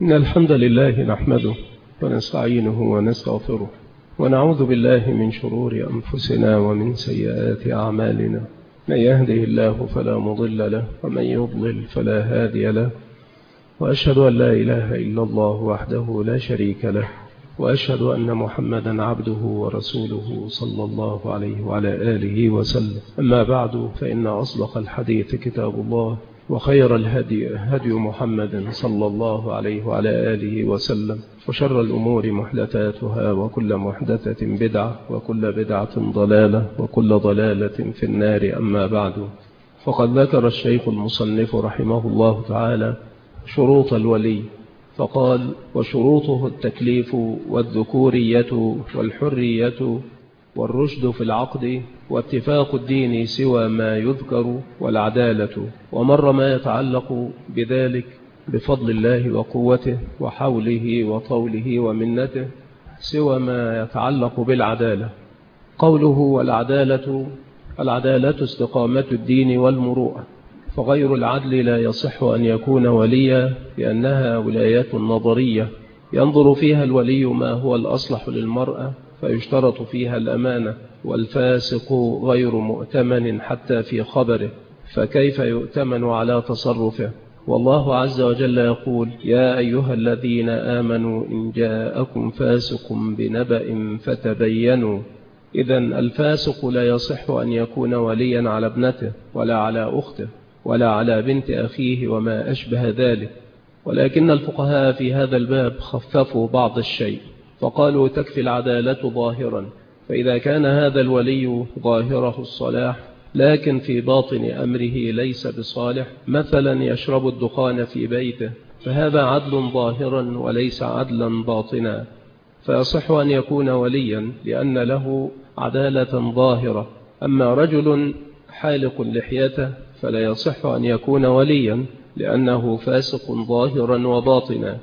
إن الحمد لله نحمده ونستعينه ونستغفره ونعوذ بالله من شرور أنفسنا ومن سيئات أعمالنا. من يهده الله فلا مضل له ومن يضلل فلا هادي له، وأشهد أن لا إله إلا الله وحده لا شريك له، وأشهد أن محمدا عبده ورسوله صلى الله عليه وعلى آله وسلم. أما بعد، فإن أصدق الحديث كتاب الله، وخير الهدي هدي محمد صلى الله عليه وعلى آله وسلم، وشر الأمور محدثاتها، وكل محدثة بدعة، وكل بدعة ضلالة، وكل ضلالة في النار. أما بعد، فقد ذكر الشيخ المصنف رحمه الله تعالى شروط الولي، فقال: وشروطه التكليف والذكورية والحرية والرشد في العقد واتفاق الدين سوى ما يذكر والعدالة، ومر ما يتعلق بذلك بفضل الله وقوته وحوله وطوله ومنته سوى ما يتعلق بالعدالة. قوله والعدالة: العدالة استقامة الدين والمروءة، فغير العدل لا يصح أن يكون وليا، لأنها ولايات نظرية ينظر فيها الولي ما هو الأصلح للمرأة، فيشترط فيها الأمانة، والفاسق غير مؤتمن حتى في خبره، فكيف يؤتمن على تصرفه؟ والله عز وجل يقول: يا أيها الذين آمنوا إن جاءكم فاسق بنبأ فتبينوا. إذن الفاسق لا يصح أن يكون وليا على ابنته ولا على أخته ولا على بنت أخيه وما أشبه ذلك، ولكن الفقهاء في هذا الباب خففوا بعض الشيء، فقالوا تكفي العدالة ظاهرا، فإذا كان هذا الولي ظاهره الصلاح لكن في باطن أمره ليس بصالح، مثلا يشرب الدخان في بيته، فهذا عدل ظاهرا وليس عدلا باطنا، فيصح أن يكون وليا لأن له عدالة ظاهرة. أما رجل حالق لحيته فلا يصح أن يكون وليا لأنه فاسق ظاهرا وباطنا.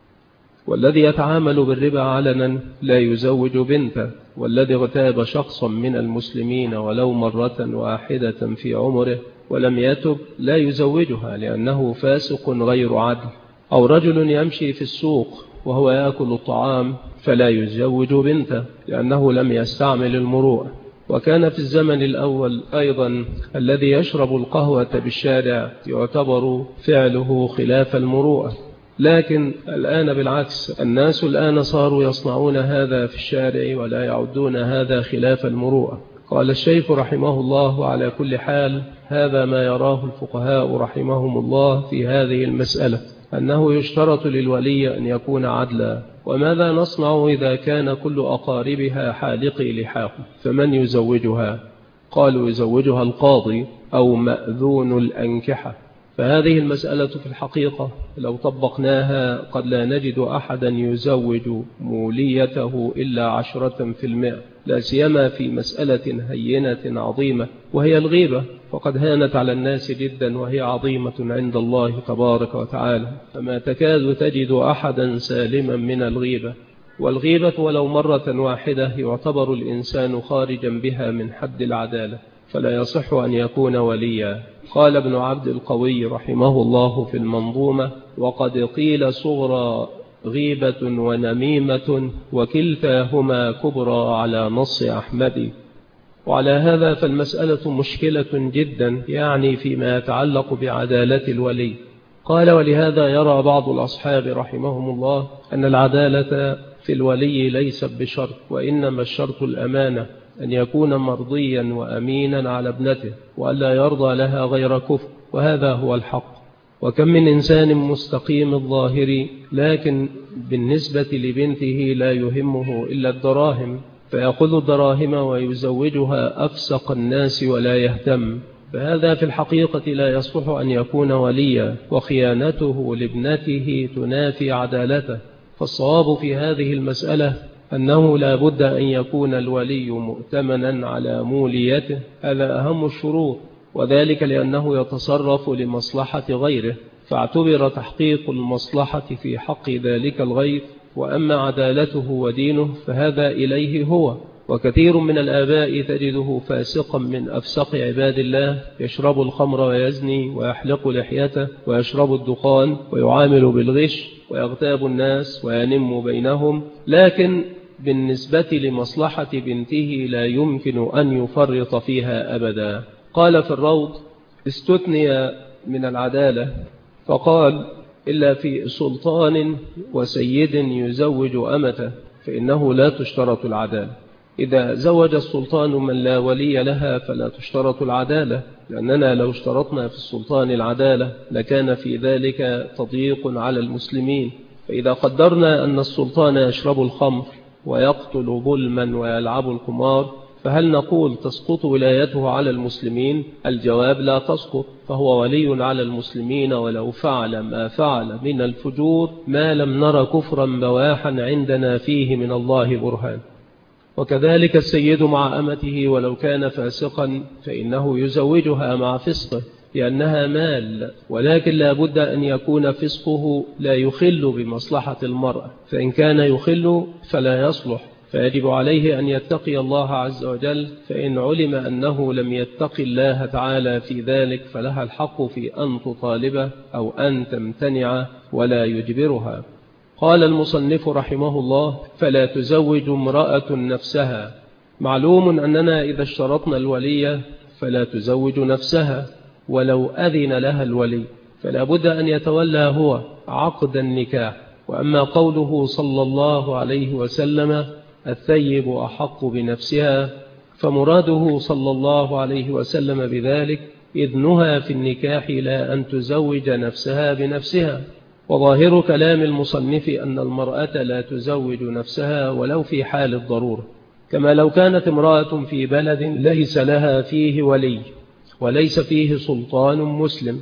والذي يتعامل بالربا علنا لا يزوج بنته، والذي اغتاب شخصا من المسلمين ولو مرة واحدة في عمره ولم يتب لا يزوجها لأنه فاسق غير عدل. أو رجل يمشي في السوق وهو يأكل الطعام فلا يزوج بنته لأنه لم يستعمل المروءة. وكان في الزمن الأول أيضا الذي يشرب القهوة بالشارع يعتبر فعله خلاف المروءة، لكن الآن بالعكس، الناس الآن صاروا يصنعون هذا في الشارع ولا يعدون هذا خلاف المروءة. قال الشيخ رحمه الله: على كل حال، هذا ما يراه الفقهاء رحمهم الله في هذه المسألة، أنه يشترط للولي أن يكون عدلا. وماذا نصنع إذا كان كل أقاربها حالقي لحاهم؟ فمن يزوجها؟ قالوا يزوجها القاضي أو مأذون الأنكحة. فهذه المسألة في الحقيقة لو طبقناها قد لا نجد أحدا يزوج موليته إلا 10%، لا سيما في مسألة هينة عظيمة وهي الغيبة، فقد هانت على الناس جدا وهي عظيمة عند الله تبارك وتعالى، فما تكاد تجد أحدا سالما من الغيبة. والغيبة ولو مرة واحدة يعتبر الإنسان خارجا بها من حد العدالة، فلا يصح أن يكون وليا. قال ابن عبد القوي رحمه الله في المنظومة: وقد قيل صغرى غيبة ونميمة وكلتاهما كبرى على نص أحمد. وعلى هذا فالمسألة مشكلة جدا، يعني فيما يتعلق بعدالة الولي. قال: ولهذا يرى بعض الأصحاب رحمهم الله أن العدالة في الولي ليست بشرط، وإنما الشرط الأمانة، أن يكون مرضيا وأمينا على ابنته وألا يرضى لها غير كفر، وهذا هو الحق. وكم من إنسان مستقيم الظاهر لكن بالنسبة لبنته لا يهمه إلا الدراهم، فيأخذ الدراهم ويزوجها أفسق الناس ولا يهتم، فهذا في الحقيقة لا يصح أن يكون وليا، وخيانته لابنته تنافي عدالته. فالصواب في هذه المسألة أنه لا بد أن يكون الولي مؤتمنا على موليته، هذا أهم الشروط، وذلك لأنه يتصرف لمصلحة غيره، فاعتبر تحقيق المصلحة في حق ذلك الغير، وأما عدالته ودينه فهذا إليه هو. وكثير من الآباء تجده فاسقا من أفسق عباد الله، يشرب الخمر ويزني ويحلق لحيته ويشرب الدخان ويعامل بالغش ويغتاب الناس وينم بينهم، لكن بالنسبة لمصلحة بنته لا يمكن أن يفرط فيها أبدا. قال في الروض: استثني من العدالة فقال: إلا في سلطان وسيد يزوج أمته فإنه لا تشترط العدالة. إذا زوج السلطان من لا ولي لها فلا تشترط العدالة، لأننا لو اشترطنا في السلطان العدالة لكان في ذلك تضييق على المسلمين. فإذا قدرنا أن السلطان يشرب الخمر ويقتل ظلما ويلعب القمار، فهل نقول تسقط ولايته على المسلمين؟ الجواب: لا تسقط، فهو ولي على المسلمين ولو فعل ما فعل من الفجور، ما لم نر كفرا بواحا عندنا فيه من الله برهان. وكذلك السيد مع أمته ولو كان فاسقا فإنه يزوجها مع فسقه لأنها مال، ولكن لا بد أن يكون فسقه لا يخل بمصلحة المرأة، فإن كان يخل فلا يصلح، فيجب عليه أن يتقي الله عز وجل، فإن علم أنه لم يتقي الله تعالى في ذلك فلها الحق في أن تطالبه أو أن تمتنع ولا يجبرها. قال المصنف رحمه الله: فلا تزوج امرأة نفسها. معلوم أننا إذا اشترطنا الولي فلا تزوج نفسها ولو أذن لها الولي، فلا بد أن يتولى هو عقد النكاح. وأما قوله صلى الله عليه وسلم: الثيب أحق بنفسها، فمراده صلى الله عليه وسلم بذلك إذنها في النكاح لا أن تزوج نفسها بنفسها. وظاهر كلام المصنف أن المرأة لا تزوج نفسها ولو في حال الضرورة، كما لو كانت امرأة في بلد ليس لها فيه ولي وليس فيه سلطان مسلم،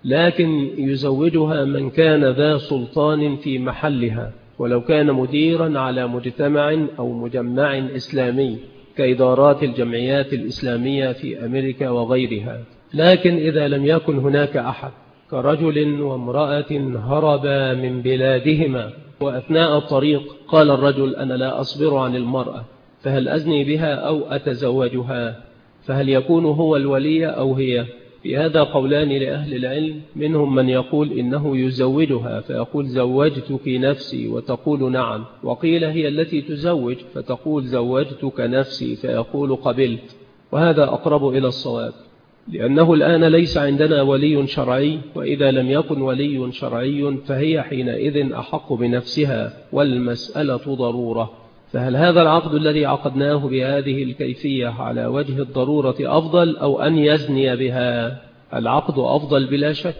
لكن يزوجها من كان ذا سلطان في محلها، ولو كان مديرا على مجتمع أو مجمع إسلامي كإدارات الجمعيات الإسلامية في أمريكا وغيرها. لكن إذا لم يكن هناك أحد كرجل وامرأة هربا من بلادهما، وأثناء الطريق قال الرجل: أنا لا أصبر عن المرأة، فهل أزني بها أو أتزوجها؟ فهل يكون هو الولي أو هي؟ في هذا قولان لأهل العلم، منهم من يقول إنه يزوجها فيقول: زوجتك نفسي، وتقول نعم، وقيل هي التي تزوج فتقول: زوجتك نفسي، فيقول: قبلت. وهذا أقرب إلى الصواب، لأنه الآن ليس عندنا ولي شرعي، وإذا لم يكن ولي شرعي فهي حينئذ أحق بنفسها، والمسألة ضرورة. فهل هذا العقد الذي عقدناه بهذه الكيفية على وجه الضرورة أفضل أو أن يزني بها؟ العقد أفضل بلا شك،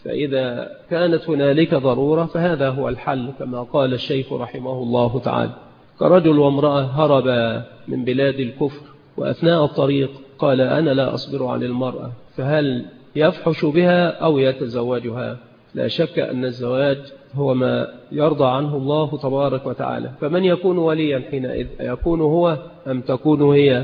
فإذا كانت هنالك ضرورة فهذا هو الحل، كما قال الشيخ رحمه الله تعالى: كرجل وامرأة هربا من بلاد الكفر، وأثناء الطريق قال: أنا لا أصبر عن المرأة، فهل يفحش بها أو يتزوجها؟ لا شك أن الزواج هو ما يرضى عنه الله تبارك وتعالى. فمن يكون وليا حينئذ؟ يكون هو أم تكون هي؟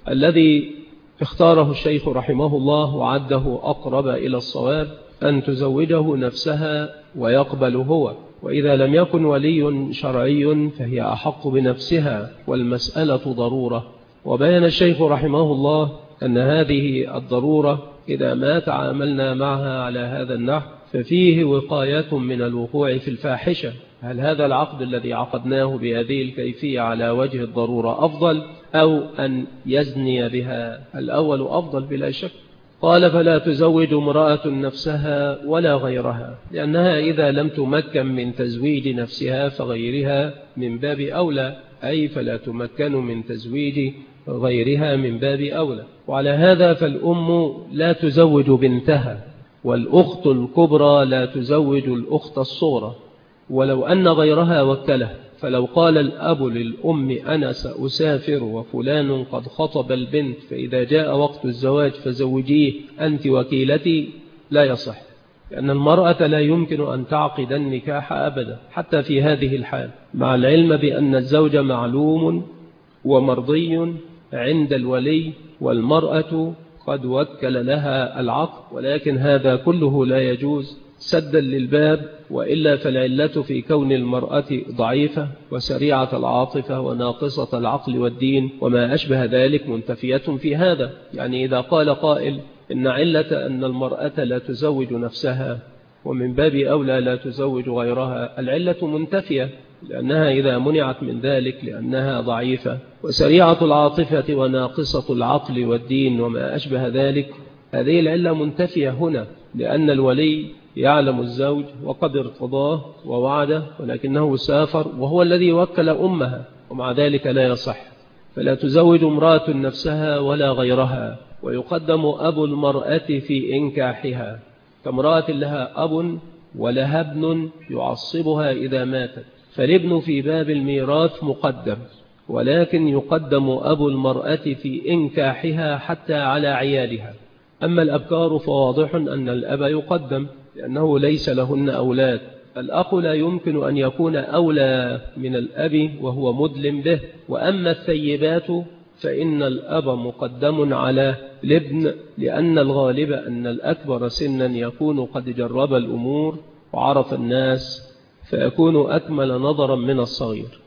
الذي اختاره الشيخ رحمه الله وعده أقرب إلى الصواب أن تزوجه نفسها ويقبل هو، وإذا لم يكن ولي شرعي فهي أحق بنفسها، والمسألة ضرورة. وبين الشيخ رحمه الله أن هذه الضرورة إذا ما تعاملنا معها على هذا النحو ففيه وقاية من الوقوع في الفاحشة. هل هذا العقد الذي عقدناه بهذه الكيفية على وجه الضرورة أفضل أو أن يزني بها؟ الأول أفضل بلا شك. قال: فلا تزوج امرأة نفسها ولا غيرها، لأنها إذا لم تمكن من تزويج نفسها فغيرها من باب أولى، أي فلا تمكن من تزويج غيرها من باب أولى. وعلى هذا فالأم لا تزوج بنتها، والأخت الكبرى لا تزوج الأخت الصغرى، ولو أن غيرها وكله. فلو قال الأب للأم: أنا سأسافر وفلان قد خطب البنت، فإذا جاء وقت الزواج فزوجيه أنت وكيلتي، لا يصح، لأن المرأة لا يمكن أن تعقد النكاح أبدا حتى في هذه الحال، مع العلم بأن الزوج معلوم ومرضي عند الولي، والمرأة قد وكل لها العقد، ولكن هذا كله لا يجوز سدا للباب، وإلا فالعلة في كون المرأة ضعيفة وسريعة العاطفة وناقصة العقل والدين وما أشبه ذلك منتفية في هذا. يعني إذا قال قائل إن علة أن المرأة لا تزوج نفسها ومن باب أولى لا تزوج غيرها، العلة منتفية، لأنها إذا منعت من ذلك لأنها ضعيفة وسريعة العاطفة وناقصة العقل والدين وما أشبه ذلك، هذه العلة منتفية هنا، لأن الولي يعلم الزوج وقد ارتضاه ووعده، ولكنه سافر وهو الذي وكل أمها، ومع ذلك لا يصح. فلا تزوج امرأة نفسها ولا غيرها، ويقدم أبو المرأة في إنكاحها، كامرأة لها أب ولها ابن يعصبها إذا ماتت، فالابن في باب الميراث مقدم، ولكن يقدم أبو المرأة في إنكاحها حتى على عيالها. أما الأبكار فواضح أن الأب يقدم لأنه ليس لهن أولاد. الأخ لا يمكن أن يكون أولى من الأب وهو مدلم به. وأما الثيبات فإن الأب مقدم على الابن، لأن الغالب أن الأكبر سنا يكون قد جرب الأمور وعرف الناس، فيكون أكمل نظرا من الصغير.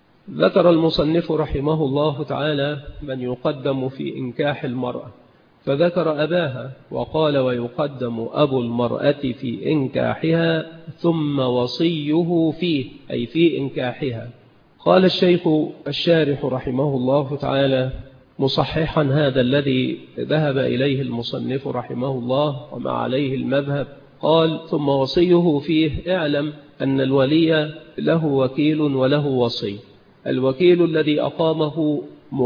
ذكر المصنف رحمه الله تعالى من يقدم في إنكاح المرأة، فذكر أباها وقال ويقدم أبو المرأة في إنكاحها ثم وصيه فيه، أي في إنكاحها. قال الشيخ الشارح رحمه الله تعالى مصححا هذا الذي ذهب إليه المصنف رحمه الله وما عليه المذهب، قال ثم وصيه فيه اعلم أن الولي له وكيل وله وصي. الوكيل الذي أقامه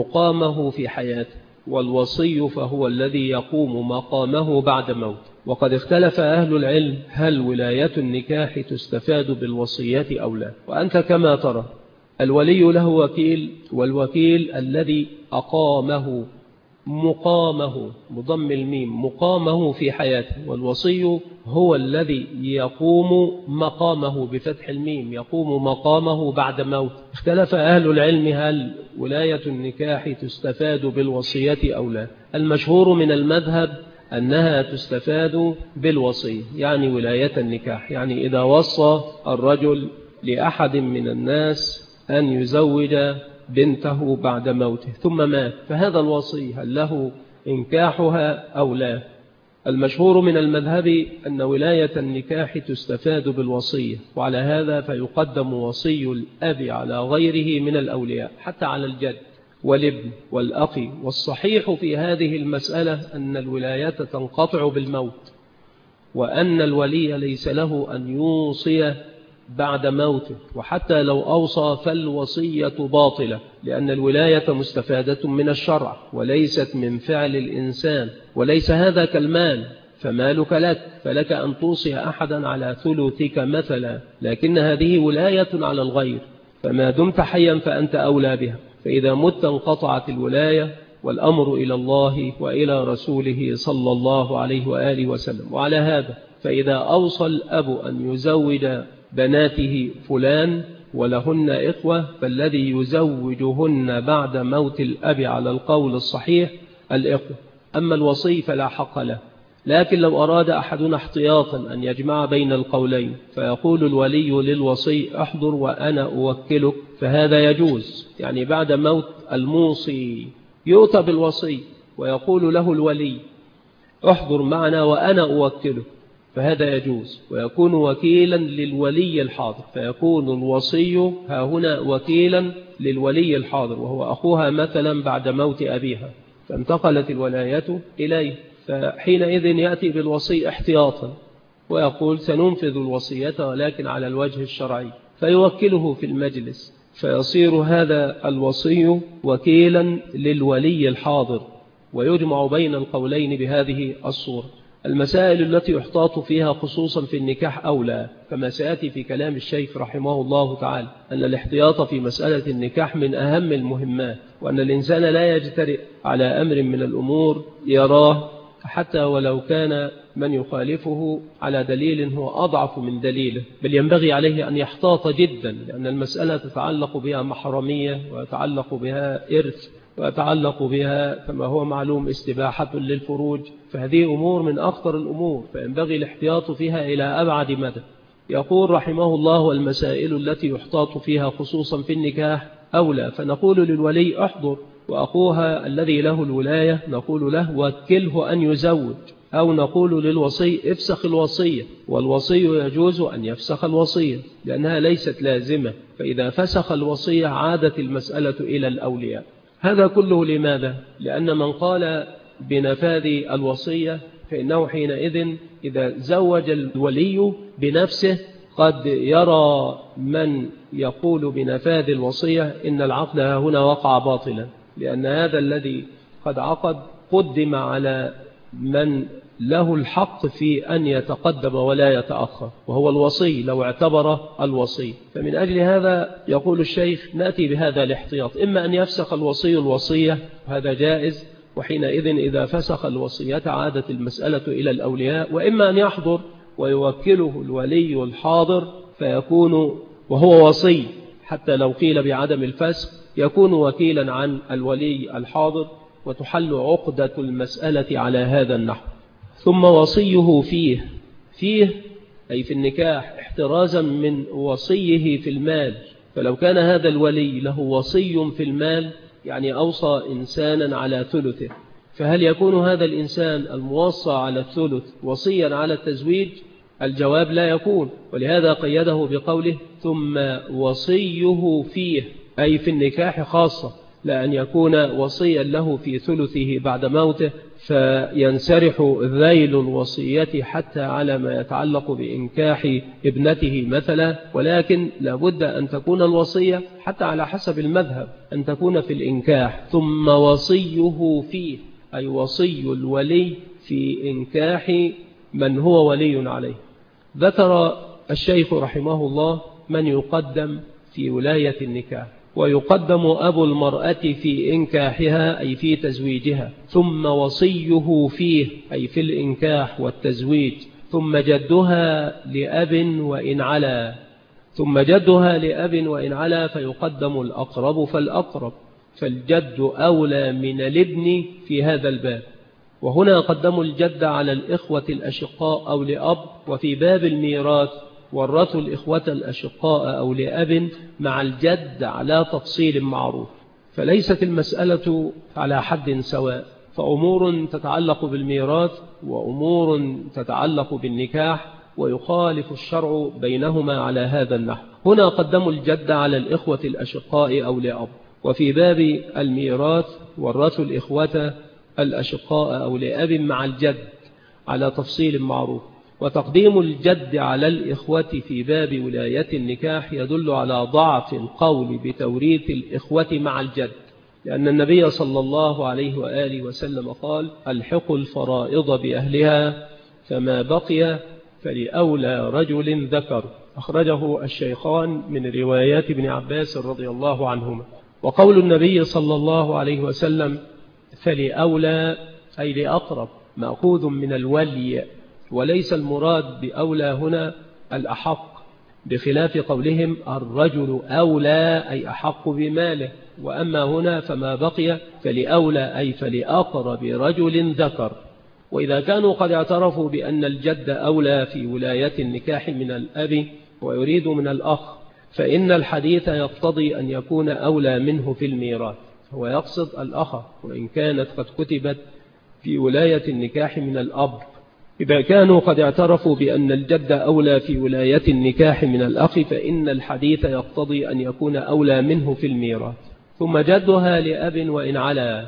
مقامه في حياته، والوصي فهو الذي يقوم مقامه بعد موت. وقد اختلف أهل العلم هل ولاية النكاح تستفاد بالوصية أو لا. وأنت كما ترى الولي له وكيل، والوكيل الذي أقامه مقامه بضم الميم مقامه في حياته، والوصي هو الذي يقوم مقامه بفتح الميم يقوم مقامه بعد موت. اختلف أهل العلم هل ولاية النكاح تستفاد بالوصية أو لا. المشهور من المذهب أنها تستفاد بالوصية، يعني ولاية النكاح، يعني إذا وصى الرجل لأحد من الناس أن يزوج بنته بعد موته ثم مات، فهذا الوصي هل له إنكاحها أو لا؟ المشهور من المذهب أن ولاية النكاح تستفاد بالوصية، وعلى هذا فيقدم وصي الأب على غيره من الأولياء حتى على الجد والابن والأخ. والصحيح في هذه المسألة أن الولاية تنقطع بالموت، وأن الولي ليس له أن يوصي بعد موته، وحتى لو أوصى فالوصية باطلة، لأن الولاية مستفادة من الشرع وليست من فعل الإنسان، وليس هذا كالمال، فمالك لك، فلك أن توصي أحدا على ثلثك مثلا، لكن هذه ولاية على الغير، فما دمت حيا فأنت أولى بها. فإذا مت انقطعت الولاية، والأمر إلى الله وإلى رسوله صلى الله عليه وآله وسلم. وعلى هذا فإذا أوصى الأب أن يزوج بناته فلان ولهن إخوة، فالذي يزوجهن بعد موت الأب على القول الصحيح الإخوة. أما الوصي فلا حق له. لكن لو أراد أحدنا احتياطا أن يجمع بين القولين فيقول الولي للوصي احضر وأنا أوكلك، فهذا يجوز. يعني بعد موت الموصي يؤتى بالوصي ويقول له الولي احضر معنا وأنا أوكلك، فهذا يجوز، ويكون وكيلا للولي الحاضر، فيكون الوصي ها هنا وكيلا للولي الحاضر وهو أخوها مثلا بعد موت أبيها، فانتقلت الولاية إليه، فحينئذ يأتي بالوصي احتياطا ويقول سننفذ الوصية ولكن على الوجه الشرعي، فيوكله في المجلس، فيصير هذا الوصي وكيلا للولي الحاضر، ويجمع بين القولين بهذه الصورة. المسائل التي يحتاط فيها خصوصا في النكاح أولى، كما سيأتي في كلام الشيخ رحمه الله تعالى، أن الاحتياط في مسألة النكاح من أهم المهمات، وأن الإنسان لا يجترئ على أمر من الأمور يراه حتى ولو كان من يخالفه على دليل هو أضعف من دليله، بل ينبغي عليه أن يحتاط جدا، لأن المسألة تتعلق بها محرمية ويتعلق بها إرث ويتعلق بها كما هو معلوم استباحة للفروج، فهذه أمور من أخطر الأمور، فينبغي الاحتياط فيها إلى أبعد مدى. يقول رحمه الله: والمسائل التي يحتاط فيها خصوصا في النكاح أولى، فنقول للولي احضر، وأخوها الذي له الولاية نقول له وكله أن يزوج، أو نقول للوصي افسخ الوصية، والوصي يجوز أن يفسخ الوصية لأنها ليست لازمة، فإذا فسخ الوصية عادت المسألة إلى الأولياء. هذا كله لماذا؟ لأن من قال بنفاذ الوصية فإنه حينئذ إذا زوج الولي بنفسه قد يرى من يقول بنفاذ الوصية إن العقد هنا وقع باطلا، لأن هذا الذي قد عقد قدم على من له الحق في أن يتقدم ولا يتأخر، وهو الوصي لو اعتبر الوصي. فمن أجل هذا يقول الشيخ نأتي بهذا الاحتياط، إما أن يفسخ الوصي الوصية، هذا جائز، وحينئذ إذا فسخ الوصية عادت المسألة إلى الأولياء، وإما أن يحضر ويوكله الولي الحاضر فيكون وهو وصي، حتى لو قيل بعدم الفسخ يكون وكيلا عن الولي الحاضر، وتحل عقدة المسألة على هذا النحو. ثم وصيه فيه أي في النكاح احترازا من وصيه في المال، فلو كان هذا الولي له وصي في المال يعني أوصى إنسانا على ثلثه، فهل يكون هذا الإنسان الموصى على الثلث وصيا على التزويج؟ الجواب لا يكون، ولهذا قيده بقوله ذم وصيه فيه أي في النكاح خاصة، لأن يكون وصيا له في ثلثه بعد موته فينسرح ذيل الوصية حتى على ما يتعلق بإنكاح ابنته مثلا، ولكن لابد أن تكون الوصية حتى على حسب المذهب أن تكون في الإنكاح. ثم وصيه فيه أي وصي الولي في إنكاح من هو ولي عليه. ذكر الشيخ رحمه الله من يقدم في ولاية النكاح، ويقدم أبو المرأة في إنكاحها أي في تزويجها، ثم وصيه فيه أي في الإنكاح والتزويج، ثم جدها لأب وإن علا، ثم جدها لأب وإن علا فيقدم الأقرب فالأقرب، فالجد أولى من الابن في هذا الباب. وهنا قدموا الجد على الإخوة الأشقاء أو لأب، وفي باب الميراث ورثوا الإخوة الأشقاء أو لأب مع الجد على تفصيل معروف، فليست المسألة على حد سواء، فأمور تتعلق بالميراث وأمور تتعلق بالنكاح، ويخالف الشرع بينهما على هذا النحو. هنا قدموا الجد على الإخوة الأشقاء أو لأب، وفي باب الميراث ورثوا الإخوة الأشقاء أو لأب مع الجد على تفصيل معروف. وتقديم الجد على الإخوة في باب ولاية النكاح يدل على ضعف القول بتوريث الإخوة مع الجد، لأن النبي صلى الله عليه وآله وسلم قال: الحقوا الفرائض بأهلها فما بقي فلأولى رجل ذكر، أخرجه الشيخان من روايات ابن عباس رضي الله عنهما. وقول النبي صلى الله عليه وسلم فلأولى أي لأقرب مأخوذ من الولي، وليس المراد بأولى هنا الأحق، بخلاف قولهم الرجل أولى أي أحق بماله، وأما هنا فما بقي فلأولى أي فلأقرب رجل ذكر. وإذا كانوا قد اعترفوا بأن الجد أولى في ولاية النكاح من الأب ويريد من الأخ، فإن الحديث يقتضي أن يكون أولى منه في الميراث، هو يقصد الأخ وإن كانت قد كتبت في ولاية النكاح من الأب. إذا كانوا قد اعترفوا بأن الجد أولى في ولاية النكاح من الأخ فإن الحديث يقتضي أن يكون أولى منه في الميراث. ثم جدها لأب وإن علا،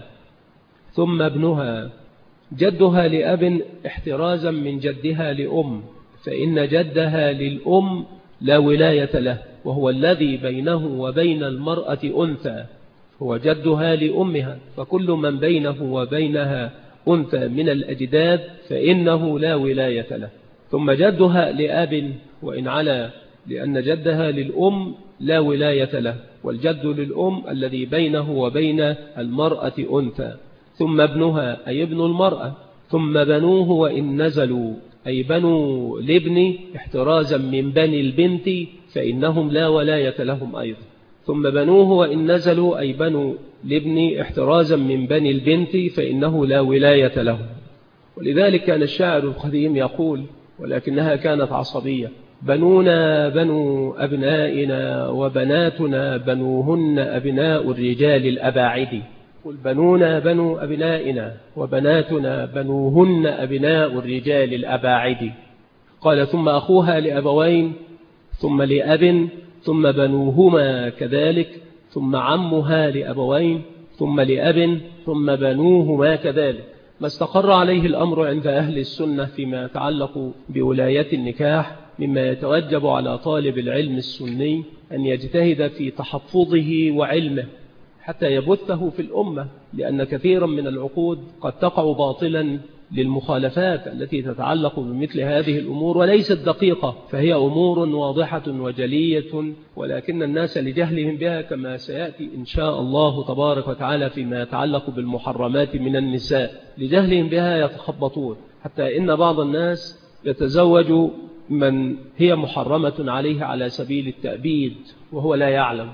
ثم ابنها. جدها لأب احترازا من جدها لأم، فإن جدها للأم لا ولاية له، وهو الذي بينه وبين المرأة أنثى، هو جدها لأمها، فكل من بينه وبينها أنثى من الأجداد فإنه لا ولاية له. ثم جدها لأب وإن علا، لأن جدها للأم لا ولاية له، والجد للأم الذي بينه وبين المرأة أنثى. ثم ابنها أي ابن المرأة. ثم بنوه وإن نزلوا أي بنو الابن احترازا من بني البنت، فإنهم لا ولاية لهم أيضا. ثم بنوه وإن نزلوا أي بنو الابن احترازا من بني البنت فإنه لا ولاية له. ولذلك كان الشاعر القديم يقول ولكنها كانت عصبية: بنونا بنو أبنائنا وبناتنا بنوهن أبناء الرجال الأباعد. قل بنونا بنو أبنائنا وبناتنا بنوهن أبناء الرجال الأباعد. قال: ثم أخوها لأبوين ثم لأب ثم بنوهما كذلك ثم عمها لأبوين ثم لأب ثم بنوهما كذلك. ما استقر عليه الأمر عند أهل السنة فيما يتعلق بولاية النكاح مما يتوجب على طالب العلم السني أن يجتهد في تحفظه وعلمه حتى يبثه في الأمة، لأن كثيرا من العقود قد تقع باطلا للمخالفات التي تتعلق بمثل هذه الأمور وليست دقيقة، فهي أمور واضحة وجلية، ولكن الناس لجهلهم بها كما سيأتي إن شاء الله تبارك وتعالى فيما يتعلق بالمحرمات من النساء، لجهلهم بها يتخبطون، حتى إن بعض الناس يتزوج من هي محرمة عليه على سبيل التأبيد وهو لا يعلم،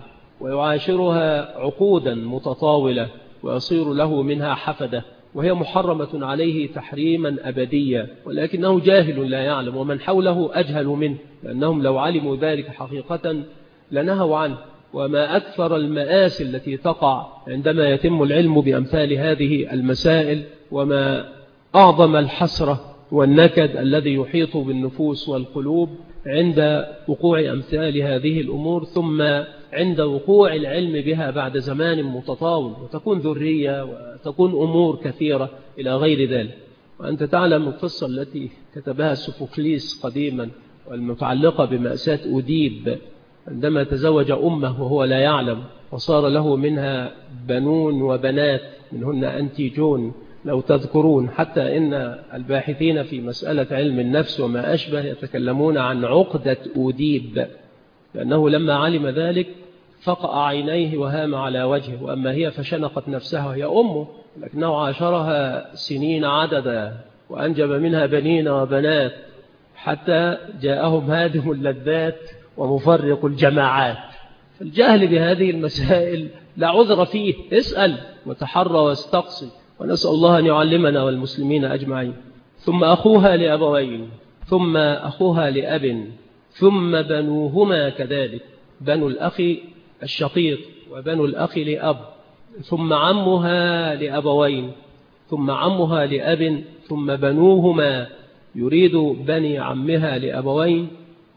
ويعاشرها عقودا متطاولة ويصير له منها حفدة وهي محرمة عليه تحريما أبديا، ولكنه جاهل لا يعلم، ومن حوله أجهل منه، لأنهم لو علموا ذلك حقيقة لنهوا عنه. وما أكثر المآسي التي تقع عندما يتم العلم بأمثال هذه المسائل، وما أعظم الحسرة والنكد الذي يحيط بالنفوس والقلوب عند وقوع أمثال هذه الأمور، ثم عند وقوع العلم بها بعد زمان متطاول، وتكون ذرية وتكون أمور كثيرة إلى غير ذلك. وأنت تعلم القصة التي كتبها سوفوكليس قديما والمتعلقة بمأساة أوديب عندما تزوج أمه وهو لا يعلم، وصار له منها بنون وبنات منهن أنتيجون لو تذكرون، حتى إن الباحثين في مسألة علم النفس وما أشبه يتكلمون عن عقدة أوديب، لأنه لما علم ذلك فقع عينيه وهام على وجهه، وأما هي فشنقت نفسها وهي أمه، لكنه عاشرها سنين عددا وأنجب منها بنين وبنات حتى جاءهم هادم اللذات ومفرق الجماعات. الجهل بهذه المسائل لا عذر فيه، اسأل وتحرى واستقصي، ونسأل الله أن يعلمنا والمسلمين أجمعين. ثم أخوها لأبوين ثم أخوها لأب ثم بنوهما كذلك، بنو الأخ الشقيق وبنو الأخ لأب، ثم عمها لأبوين ثم عمها لأب ثم بنوهما، يريد بني عمها لأبوين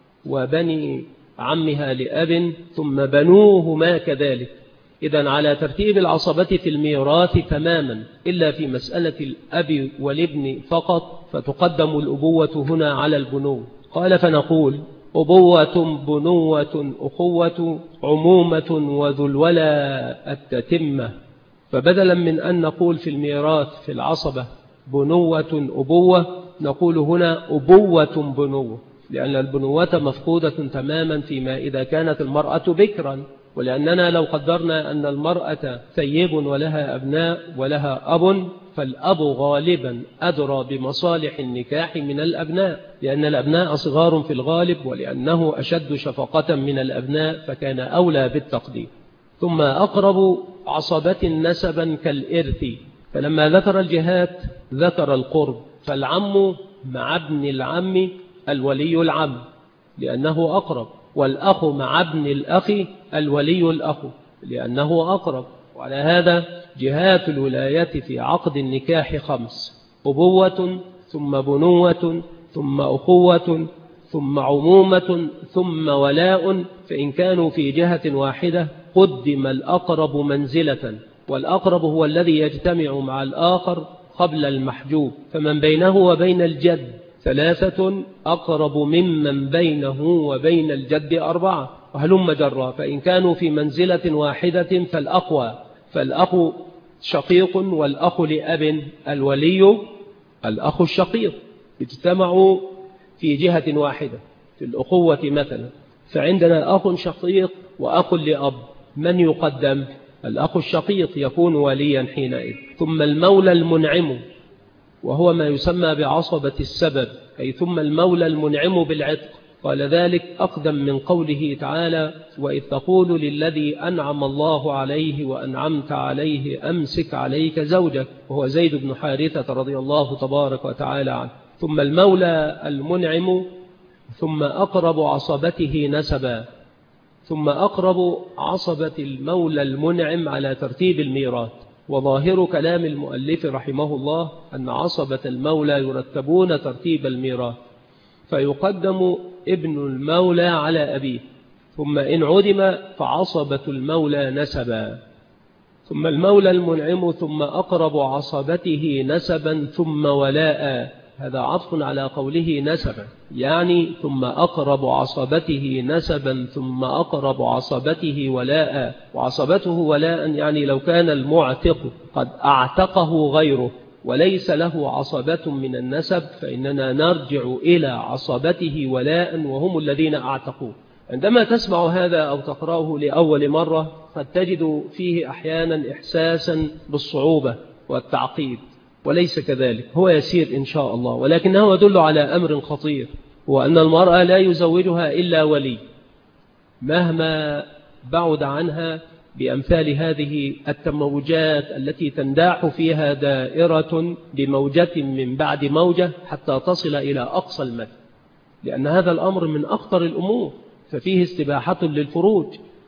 وبني عمها لأب ثم بنوهما كذلك. إذن على ترتيب العصبة في الميراث تماما، إلا في مسألة الأب والابن فقط، فتقدم الأبوة هنا على البنو. قال: فنقول: أبوة بنوة أخوة عمومة وذو الولا التتمة. فبدلا من أن نقول في الميراث في العصبة بنوة أبوة، نقول هنا أبوة بنوة، لأن البنوة مفقودة تماما فيما إذا كانت المرأة بكرا، ولأننا لو قدرنا أن المرأة ثيب ولها أبناء ولها أب، فالأب غالبا أدرى بمصالح النكاح من الأبناء، لأن الأبناء صغار في الغالب، ولأنه أشد شفقة من الأبناء فكان أولى بالتقديم. ثم أقرب عصبة نسبا كالإرث، فلما ذكر الجهات ذكر القرب، فالعم مع ابن العم الولي العم لأنه أقرب، والأخ مع ابن الأخ الولي الأخ لأنه أقرب. وعلى هذا جهات الولاية في عقد النكاح 5: أبوة ثم بنوة ثم أخوة ثم عمومة ثم ولاء، فإن كانوا في جهة واحدة قدم الأقرب منزلة، والأقرب هو الذي يجتمع مع الآخر قبل المحجوب، فمن بينه وبين الجد 3 أقرب ممن بينه وبين الجد 4، وهلم جرا، فإن كانوا في منزلة واحدة فالأقوى، فالأخ شقيق والأخ لأب الولي الأخ الشقيق، اجتمعوا في جهة واحدة في الأخوة مثلا، فعندنا أخ شقيق وأخ لأب، من يقدم؟ الأخ الشقيق يكون وليا حينئذ. ثم المولى المنعم، وهو ما يسمى بعصبة السبب، أي ثم المولى المنعم بالعتق، قال ذلك أقدم من قوله تعالى: وإذ تقول للذي أنعم الله عليه وأنعمت عليه أمسك عليك زوجك، وهو زيد بن حارثة رضي الله تبارك وتعالى عنه. ثم المولى المنعم، ثم أقرب عصبته نسبا. ثم أقرب عصبة المولى المنعم على ترتيب الميراث. وظاهر كلام المؤلف رحمه الله أن عصبة المولى يرتبون ترتيب الميراث، فيقدم ابن المولى على أبيه، ثم إن عدم فعصبة المولى نسبا، ثم المولى المنعم، ثم أقرب عصبته نسبا، ثم ولاء. هذا عطف على قوله نسبا، يعني ثم أقرب عصبته نسبا ثم أقرب عصبته ولاء. وعصبته ولاء يعني لو كان المعتق قد أعتقه غيره وليس له عصبة من النسب، فإننا نرجع إلى عصبته ولاء وهم الذين أعتقوه. عندما تسمع هذا أو تقرأه لأول مرة قد تجد فيه أحيانا إحساسا بالصعوبة والتعقيد، وليس كذلك، هو يسير إن شاء الله، ولكنه يدل على أمر خطير، وأن المرأة لا يزوجها إلا ولي مهما بعد عنها بأمثال هذه التموجات التي تنداح فيها دائرة بموجة من بعد موجة حتى تصل إلى أقصى المدى، لأن هذا الأمر من أخطر الأمور، ففيه استباحة للفروج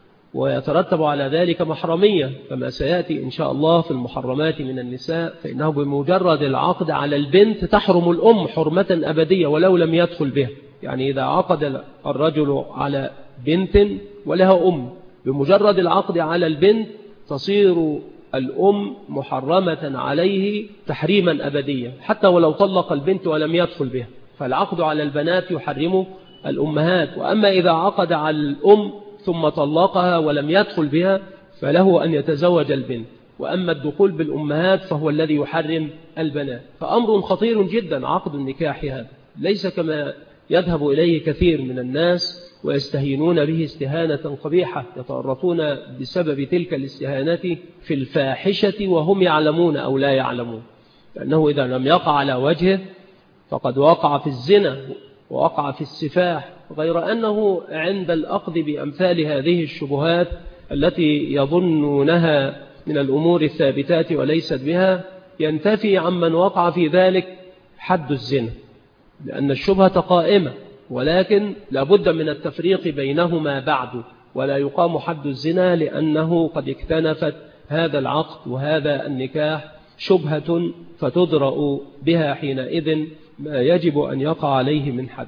ويترتب على ذلك محرمية، كما سيأتي إن شاء الله في المحرمات من النساء، فإنه بمجرد العقد على البنت تحرم الأم حرمة أبدية ولو لم يدخل بها. يعني إذا عقد الرجل على بنت ولها أم، بمجرد العقد على البنت تصير الأم محرمة عليه تحريما أبديا حتى ولو طلق البنت ولم يدخل بها، فالعقد على البنات يحرم الأمهات. وأما إذا عقد على الأم ثم طلقها ولم يدخل بها فله أن يتزوج البنت، وأما الدخول بالأمهات فهو الذي يحرم البنات. فأمر خطير جدا عقد النكاح هذا، ليس كما يذهب إليه كثير من الناس ويستهينون به استهانة قبيحة، يتورطون بسبب تلك الاستهانة في الفاحشة وهم يعلمون أو لا يعلمون، لأنه إذا لم يقع على وجهه فقد وقع في الزنا ووقع في السفاح، غير أنه عند الأخذ بأمثال هذه الشبهات التي يظنونها من الأمور الثابتات وليست بها ينتفي عمن وقع في ذلك حد الزنا، لأن الشبهة قائمة، ولكن لابد من التفريق بينهما بعد، ولا يقام حد الزنا لأنه قد اكتنفت هذا العقد وهذا النكاح شبهة فتدرأ بها حينئذ ما يجب أن يقع عليه من حد.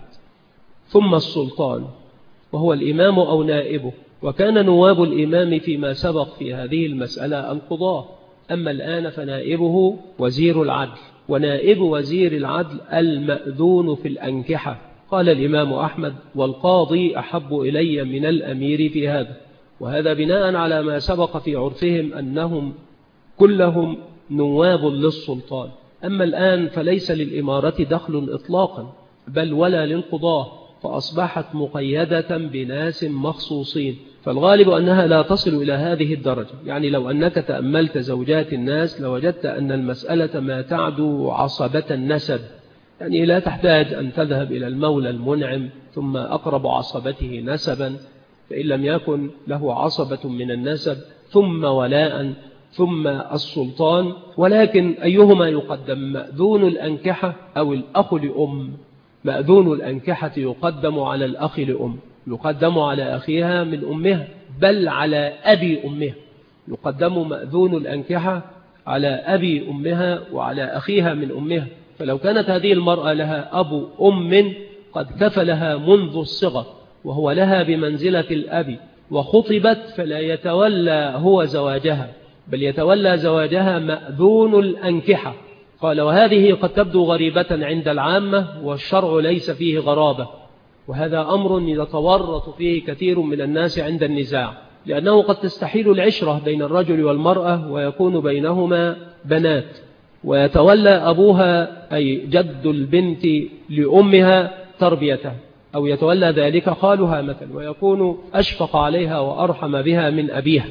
ثم السلطان وهو الإمام أو نائبه، وكان نواب الإمام فيما سبق في هذه المسألة القضاة، أما الآن فنائبه وزير العدل، ونائب وزير العدل المأذون في الأنكحة. قال الإمام أحمد: والقاضي أحب إلي من الأمير في هذا، وهذا بناء على ما سبق في عرفهم أنهم كلهم نواب للسلطان. أما الآن فليس للإمارة دخل إطلاقا، بل ولا للقضاة، فأصبحت مقيدة بناس مخصوصين، فالغالب أنها لا تصل إلى هذه الدرجة. يعني لو أنك تأملت زوجات الناس لوجدت أن المسألة ما تعدو عصبة النسب، يعني لا تحتاج أن تذهب إلى المولى المنعم ثم أقرب عصبته نسبا، فإن لم يكن له عصبة من النسب ثم ولاء ثم السلطان. ولكن أيهما يقدم، مأذون الأنكحة أو الأخ لأم؟ مأذون الأنكحة يقدم على الأخ لأم، يقدم على أخيها من أمها، بل على أبي أمها، يقدم مأذون الأنكحة على أبي أمها وعلى أخيها من أمها. فلو كانت هذه المرأة لها أب أم قد كفلها منذ الصغر وهو لها بمنزلة الأب، وخطبت فلا يتولى هو زواجها، بل يتولى زواجها مأذون الأنكحة. قال: وهذه قد تبدو غريبة عند العامة، والشرع ليس فيه غرابة، وهذا أمر يتورط فيه كثير من الناس عند النزاع، لأنه قد تستحيل العشرة بين الرجل والمرأة ويكون بينهما بنات، ويتولى أبوها أي جد البنت لأمها تربيتها، أو يتولى ذلك خالها مثلا، ويكون أشفق عليها وأرحم بها من أبيها.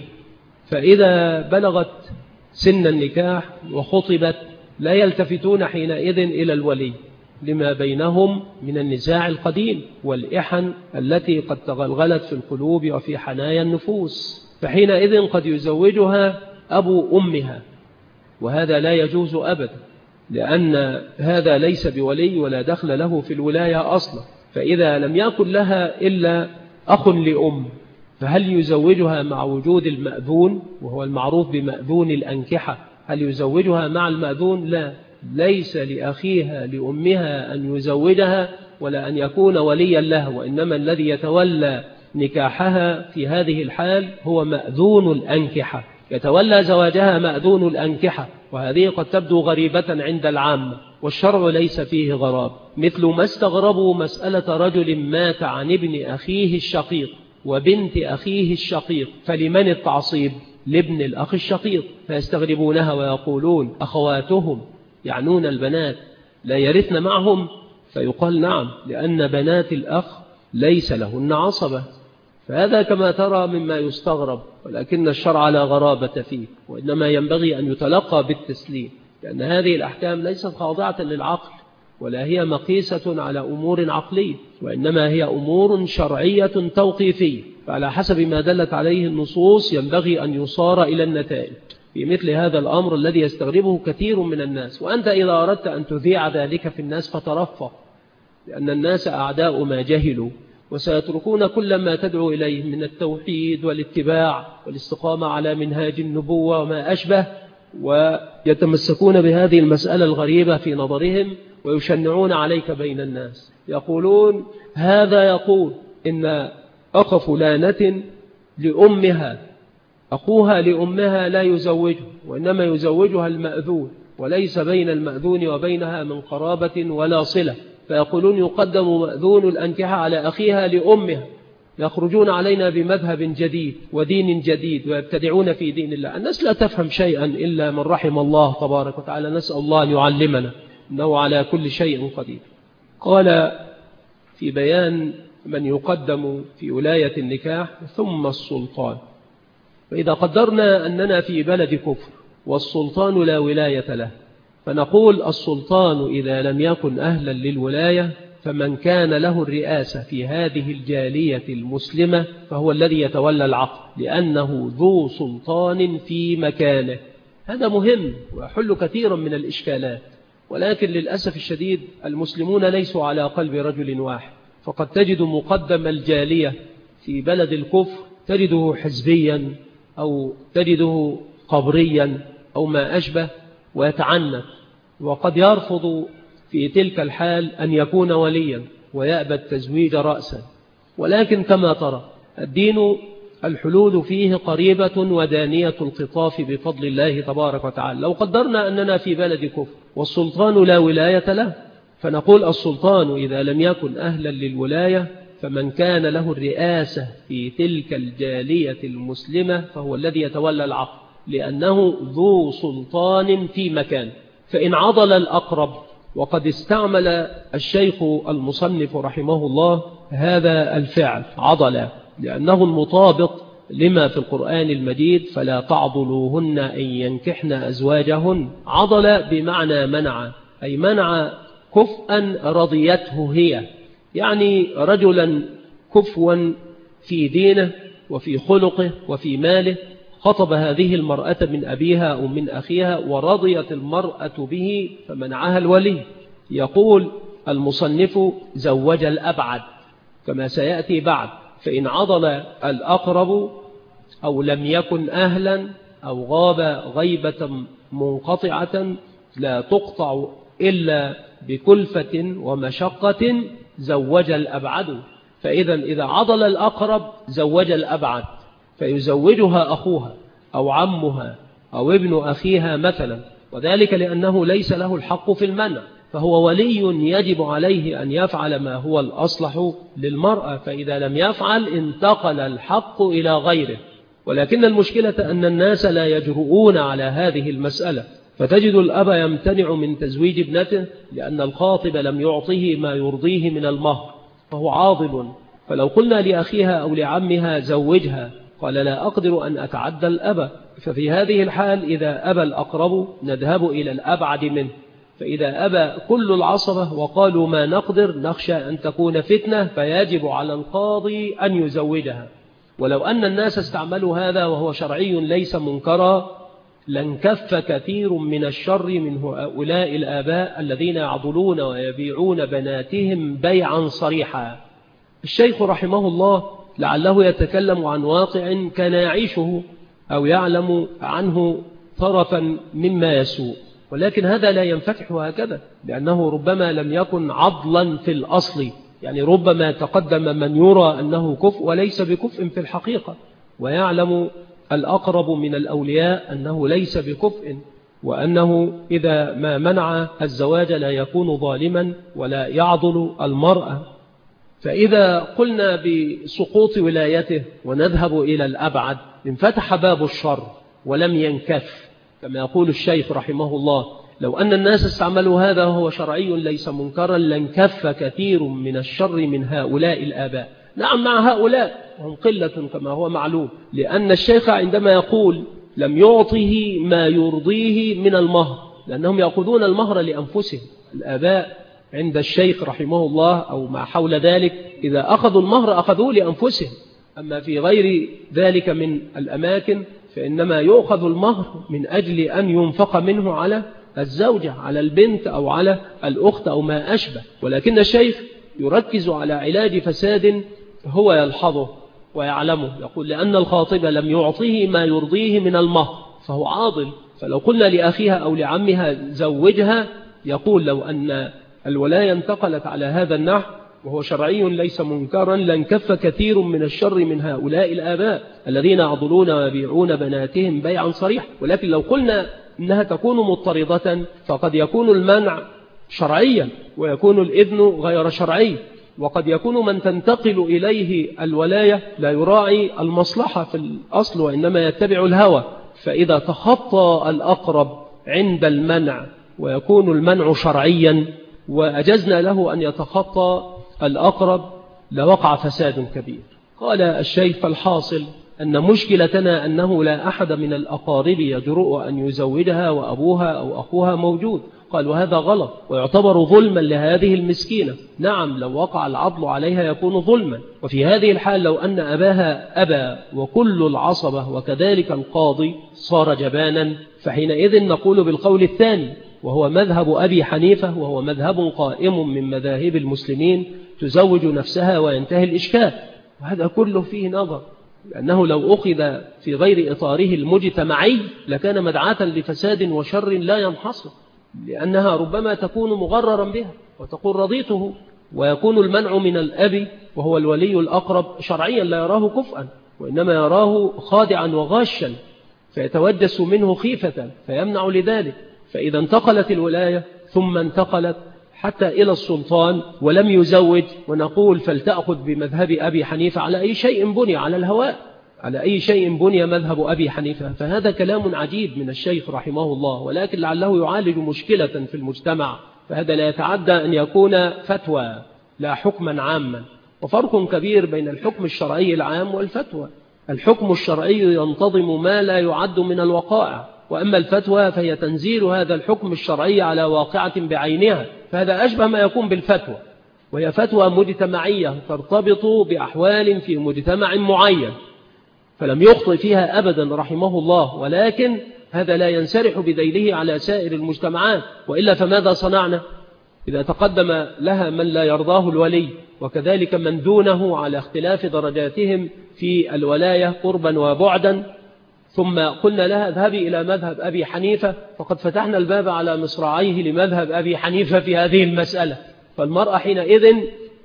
فإذا بلغت سن النكاح وخطبت لا يلتفتون حينئذ إلى الولي، لما بينهم من النزاع القديم والإحن التي قد تغلغلت في القلوب وفي حنايا النفوس، فحينئذ قد يزوجها أبو أمها، وهذا لا يجوز أبدا، لأن هذا ليس بولي ولا دخل له في الولاية أصلا. فإذا لم يكن لها إلا أخ لأم، فهل يزوجها مع وجود المأذون، وهو المعروف بمأذون الأنكحة؟ هل يزوجها مع المأذون؟ لا، ليس لأخيها لأمها أن يزوجها ولا أن يكون وليا لها، وإنما الذي يتولى نكاحها في هذه الحال هو مأذون الأنكحة، يتولى زواجها مأذون الأنكحة، وهذه قد تبدو غريبة عند العامة، والشرع ليس فيه غراب، مثل ما استغربوا مسألة رجل مات عن ابن أخيه الشقيق وبنت أخيه الشقيق، فلمن التعصيب؟ لابن الأخ الشقيق، فيستغربونها ويقولون أخواتهم يعنون البنات لا يرثن معهم، فيقال نعم، لأن بنات الأخ ليس لهن عصبة. فهذا كما ترى مما يستغرب، ولكن الشرع لا غرابة فيه، وإنما ينبغي أن يتلقى بالتسليم، لأن هذه الأحكام ليست خاضعة للعقل ولا هي مقيسة على أمور عقلية، وإنما هي أمور شرعية توقيفية، فعلى حسب ما دلت عليه النصوص ينبغي أن يصار إلى النتائج في مثل هذا الأمر الذي يستغربه كثير من الناس. وأنت إذا أردت أن تذيع ذلك في الناس فترفه، لأن الناس أعداء ما جهلوا، وسيتركون كل ما تدعو إليه من التوحيد والاتباع والاستقامة على منهاج النبوة وما أشبه، ويتمسكون بهذه المسألة الغريبة في نظرهم ويشنعون عليك بين الناس، يقولون هذا يقول إن أخ فلانة لأمها، أخوها لأمها لا يزوجه، وإنما يزوجها المأذون، وليس بين المأذون وبينها من قرابة ولا صلة، فيقولون يقدم مأذون الأنكحة على أخيها لأمها. يخرجون علينا بمذهب جديد ودين جديد ويبتدعون في دين الله. الناس لا تفهم شيئا إلا من رحم الله تبارك وتعالى، نسأل الله أن يعلمنا إنه على كل شيء قدير. قال في بيان من يقدم في ولاية النكاح ثم السلطان. فإذا قدرنا أننا في بلد كفر والسلطان لا ولاية له، فنقول السلطان إذا لم يكن أهلا للولاية فمن كان له الرئاسة في هذه الجالية المسلمة فهو الذي يتولى العقد، لأنه ذو سلطان في مكانه. هذا مهم ويحل كثيرا من الإشكالات، ولكن للأسف الشديد المسلمون ليسوا على قلب رجل واحد، فقد تجد مقدم الجالية في بلد الكفر تجده حزبيا أو تجده قبريا أو ما أشبه ويتعنت، وقد يرفض في تلك الحال أن يكون وليا ويأبى التزويج رأسا. ولكن كما ترى الدين الحلول فيه قريبة ودانية القطاف بفضل الله تبارك وتعالى. لو قدرنا أننا في بلد كفر والسلطان لا ولاية له، فنقول السلطان إذا لم يكن أهلا للولاية فمن كان له الرئاسة في تلك الجالية المسلمة فهو الذي يتولى العقد، لأنه ذو سلطان في مكان. فإن عضل الأقرب، وقد استعمل الشيخ المصنف رحمه الله هذا الفعل عضل، لأنه المطابق لما في القرآن المجيد فلا تعضلوهن أن ينكحن أزواجهن. عضل بمعنى منع، أي منع كفءا رضيته هي، يعني رجلا كفوا في دينه وفي خلقه وفي ماله، خطب هذه المرأة من أبيها أو من أخيها ورضيت المرأة به فمنعها الولي. يقول المصنف زوج الأبعد كما سيأتي بعد. فإن عضل الأقرب أو لم يكن أهلا أو غاب غيبة منقطعة لا تقطع إلا بكلفة ومشقة زوج الأبعد. فإذا عضل الأقرب زوج الأبعد، فيزوجها أخوها أو عمها أو ابن أخيها مثلا، وذلك لأنه ليس له الحق في المنع، فهو ولي يجب عليه أن يفعل ما هو الأصلح للمرأة، فإذا لم يفعل انتقل الحق إلى غيره. ولكن المشكلة أن الناس لا يجرؤون على هذه المسألة، فتجد الأب يمتنع من تزويج ابنته لأن الخاطب لم يعطيه ما يرضيه من المهر، فهو عاضل. فلو قلنا لأخيها أو لعمها زوجها قال لا أقدر أن أتعدى الأب، ففي هذه الحال إذا أبى الأقرب نذهب إلى الأبعد منه فإذا أبى كل العصبة وقالوا ما نقدر نخشى أن تكون فتنة فيجب على القاضي أن يزوجها. ولو أن الناس استعملوا هذا وهو شرعي ليس منكرا لانكف كثير من الشر من هؤلاء الآباء الذين يعضلون ويبيعون بناتهم بيعا صريحا. الشيخ رحمه الله لعله يتكلم عن واقع كان يعيشه أو يعلم عنه طرفا مما يسوء، ولكن هذا لا ينفتح هكذا، لأنه ربما لم يكن عضلا في الأصل، يعني ربما تقدم من يرى أنه كفء وليس بكفء في الحقيقة، ويعلم الأقرب من الأولياء أنه ليس بكفء، وأنه إذا ما منع الزواج لا يكون ظالما ولا يعضل المرأة. فإذا قلنا بسقوط ولايته ونذهب إلى الأبعد انفتح باب الشر ولم ينكف، كما يقول الشيخ رحمه الله لو أن الناس استعملوا هذا وهو شرعي ليس منكرا لانكف كثير من الشر من هؤلاء الآباء. نعم مع هؤلاء هم قلة كما هو معلوم، لأن الشيخ عندما يقول لم يعطه ما يرضيه من المهر، لأنهم يأخذون المهر لأنفسهم. الآباء عند الشيخ رحمه الله أو ما حول ذلك إذا أخذوا المهر أخذوه لأنفسهم، أما في غير ذلك من الأماكن فإنما يؤخذ المهر من أجل أن ينفق منه على الزوجة، على البنت أو على الأخت أو ما أشبه. ولكن الشيخ يركز على علاج فساد هو يلحظه ويعلمه، يقول لأن الخاطب لم يعطيه ما يرضيه من المهر فهو عاضل. فلو قلنا لأخيها أو لعمها زوجها، يقول لو أن الولاية انتقلت على هذا النحو وهو شرعي ليس منكرا لانكف كثير من الشر من هؤلاء الآباء الذين يعضلون ويبيعون بناتهم بيعا صريح. ولكن لو قلنا إنها تكون مضطردة فقد يكون المنع شرعيا ويكون الإذن غير شرعي، وقد يكون من تنتقل إليه الولاية لا يراعي المصلحة في الأصل وإنما يتبع الهوى، فإذا تخطى الأقرب عند المنع ويكون المنع شرعيا وأجزنا له أن يتخطى الأقرب لوقع فساد كبير. قال الشيخ فالحاصل أن مشكلتنا أنه لا أحد من الأقارب يجرؤ أن يزوجها وأبوها أو أخوها موجود. قال وهذا غلط ويعتبر ظلما لهذه المسكينة. نعم لو وقع العضل عليها يكون ظلما، وفي هذه الحال لو أن أباها أبى وكل العصبة وكذلك القاضي صار جبانا فحينئذ نقول بالقول الثاني وهو مذهب أبي حنيفة، وهو مذهب قائم من مذاهب المسلمين، تزوج نفسها وينتهي الإشكال. وهذا كله فيه نظر، لأنه لو أخذ في غير إطاره المجتمعي لكان مدعاة لفساد وشر لا ينحصر، لأنها ربما تكون مغررا بها وتقول رضيته، ويكون المنع من الأب وهو الولي الأقرب شرعيا لا يراه كفءا وإنما يراه خادعا وغاشا فيتوجس منه خيفة فيمنع لذلك. فإذا انتقلت الولاية ثم انتقلت حتى إلى السلطان ولم يزوج ونقول فلتأخذ بمذهب أبي حنيفة على أي شيء بني على الهواء، على أي شيء بني مذهب أبي حنيفة؟ فهذا كلام عجيب من الشيخ رحمه الله، ولكن لعله يعالج مشكلة في المجتمع، فهذا لا يتعدى أن يكون فتوى لا حكما عاما. وفرق كبير بين الحكم الشرعي العام والفتوى. الحكم الشرعي ينتظم ما لا يعد من الوقائع، وأما الفتوى فهي تنزيل هذا الحكم الشرعي على واقعة بعينها، فهذا أشبه ما يكون بالفتوى، وهي فتوى مجتمعية ترتبط بأحوال في مجتمع معين، فلم يخطئ فيها أبدا رحمه الله، ولكن هذا لا ينسرح بذيله على سائر المجتمعات. وإلا فماذا صنعنا إذا تقدم لها من لا يرضاه الولي وكذلك من دونه على اختلاف درجاتهم في الولاية قربا وبعدا، ثم قلنا لها اذهبي إلى مذهب أبي حنيفة، فقد فتحنا الباب على مصراعيه لمذهب أبي حنيفة في هذه المسألة. فالمرأة حينئذ